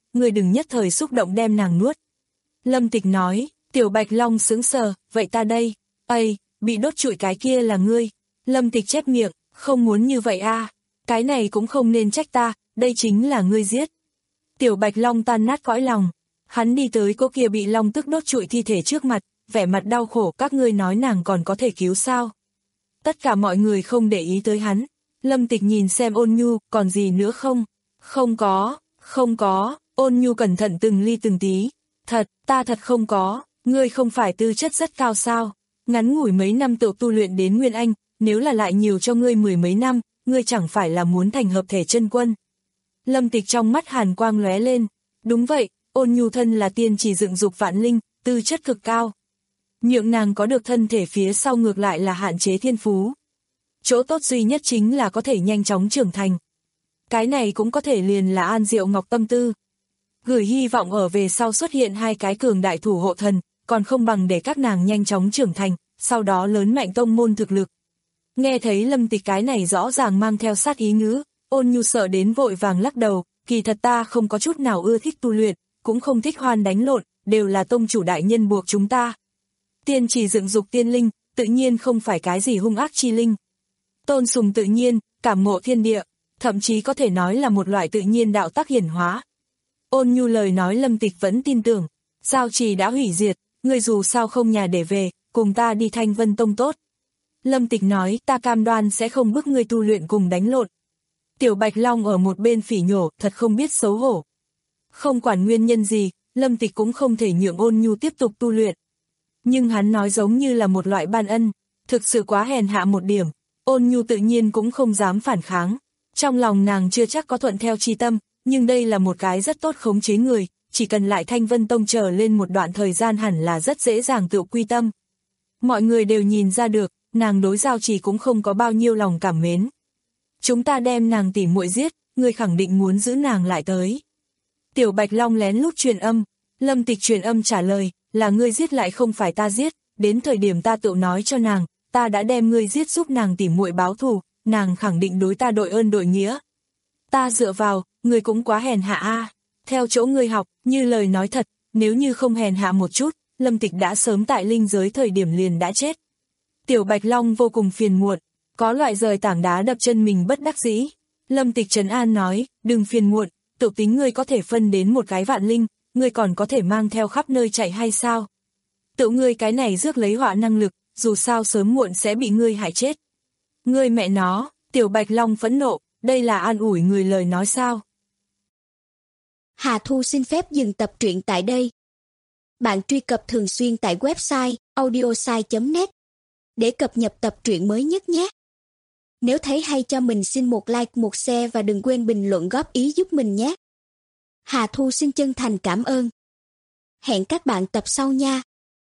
ngươi đừng nhất thời xúc động đem nàng nuốt. Lâm Tịch nói, Tiểu Bạch Long sững sờ, vậy ta đây, ây, bị đốt trụi cái kia là ngươi. Lâm Tịch chép miệng, không muốn như vậy a, cái này cũng không nên trách ta, đây chính là ngươi giết. Tiểu Bạch Long tan nát cõi lòng, hắn đi tới cô kia bị long tức đốt trụi thi thể trước mặt, vẻ mặt đau khổ, các ngươi nói nàng còn có thể cứu sao. Tất cả mọi người không để ý tới hắn. Lâm Tịch nhìn xem Ôn Nhu, còn gì nữa không? Không có, không có, Ôn Nhu cẩn thận từng ly từng tí. Thật, ta thật không có, ngươi không phải tư chất rất cao sao? Ngắn ngủi mấy năm tự tu luyện đến Nguyên Anh, nếu là lại nhiều cho ngươi mười mấy năm, ngươi chẳng phải là muốn thành hợp thể chân quân. Lâm Tịch trong mắt hàn quang lóe lên. Đúng vậy, Ôn Nhu thân là tiên chỉ dựng dục vạn linh, tư chất cực cao. Nhượng nàng có được thân thể phía sau ngược lại là hạn chế thiên phú. Chỗ tốt duy nhất chính là có thể nhanh chóng trưởng thành. Cái này cũng có thể liền là An Diệu Ngọc tâm tư. Gửi hy vọng ở về sau xuất hiện hai cái cường đại thủ hộ thần, còn không bằng để các nàng nhanh chóng trưởng thành, sau đó lớn mạnh tông môn thực lực. Nghe thấy Lâm Tịch cái này rõ ràng mang theo sát ý ngữ, Ôn Nhu sợ đến vội vàng lắc đầu, kỳ thật ta không có chút nào ưa thích tu luyện, cũng không thích hoan đánh lộn, đều là tông chủ đại nhân buộc chúng ta. Tiên chỉ dựng dục tiên linh, tự nhiên không phải cái gì hung ác chi linh. Tôn sùng tự nhiên, cảm ngộ thiên địa, thậm chí có thể nói là một loại tự nhiên đạo tác hiển hóa. Ôn Nhu lời nói Lâm Tịch vẫn tin tưởng, giao trì đã hủy diệt, ngươi dù sao không nhà để về, cùng ta đi Thanh Vân Tông tốt. Lâm Tịch nói, ta cam đoan sẽ không bức ngươi tu luyện cùng đánh lộn. Tiểu Bạch Long ở một bên phỉ nhổ, thật không biết xấu hổ. Không quản nguyên nhân gì, Lâm Tịch cũng không thể nhượng Ôn Nhu tiếp tục tu luyện. Nhưng hắn nói giống như là một loại ban ân, thực sự quá hèn hạ một điểm. Ôn Nhu tự nhiên cũng không dám phản kháng. Trong lòng nàng chưa chắc có thuận theo chi tâm, nhưng đây là một cái rất tốt khống chế người, chỉ cần lại Thanh Vân Tông chờ lên một đoạn thời gian hẳn là rất dễ dàng tự quy tâm. Mọi người đều nhìn ra được, nàng đối giao trì cũng không có bao nhiêu lòng cảm mến. Chúng ta đem nàng tỉ muội giết, người khẳng định muốn giữ nàng lại tới. Tiểu Bạch Long lén lút truyền âm, Lâm Tịch truyền âm trả lời, là ngươi giết lại không phải ta giết, đến thời điểm ta tự nói cho nàng, ta đã đem ngươi giết giúp nàng tỉ muội báo thù, nàng khẳng định đối ta đội ơn đội nghĩa. Ta dựa vào, ngươi cũng quá hèn hạ a. Theo chỗ ngươi học, như lời nói thật, nếu như không hèn hạ một chút, Lâm Tịch đã sớm tại linh giới thời điểm liền đã chết. Tiểu Bạch Long vô cùng phiền muộn, có loại rời tảng đá đập chân mình bất đắc dĩ. Lâm Tịch trấn an nói, đừng phiền muộn, tự tính ngươi có thể phân đến một cái vạn linh, ngươi còn có thể mang theo khắp nơi chạy hay sao? Tự ngươi cái này rước lấy họa năng lực, dù sao sớm muộn sẽ bị ngươi hại chết. Ngươi mẹ nó, Tiểu Bạch Long phẫn nộ, đây là an ủi người lời nói sao? Hà Thu xin phép dừng tập truyện tại đây. Bạn truy cập thường xuyên tại website audiosai chấm net để cập nhật tập truyện mới nhất nhé. Nếu thấy hay cho mình xin một like, một share và đừng quên bình luận góp ý giúp mình nhé. Hà Thu xin chân thành cảm ơn. Hẹn các bạn tập sau nha.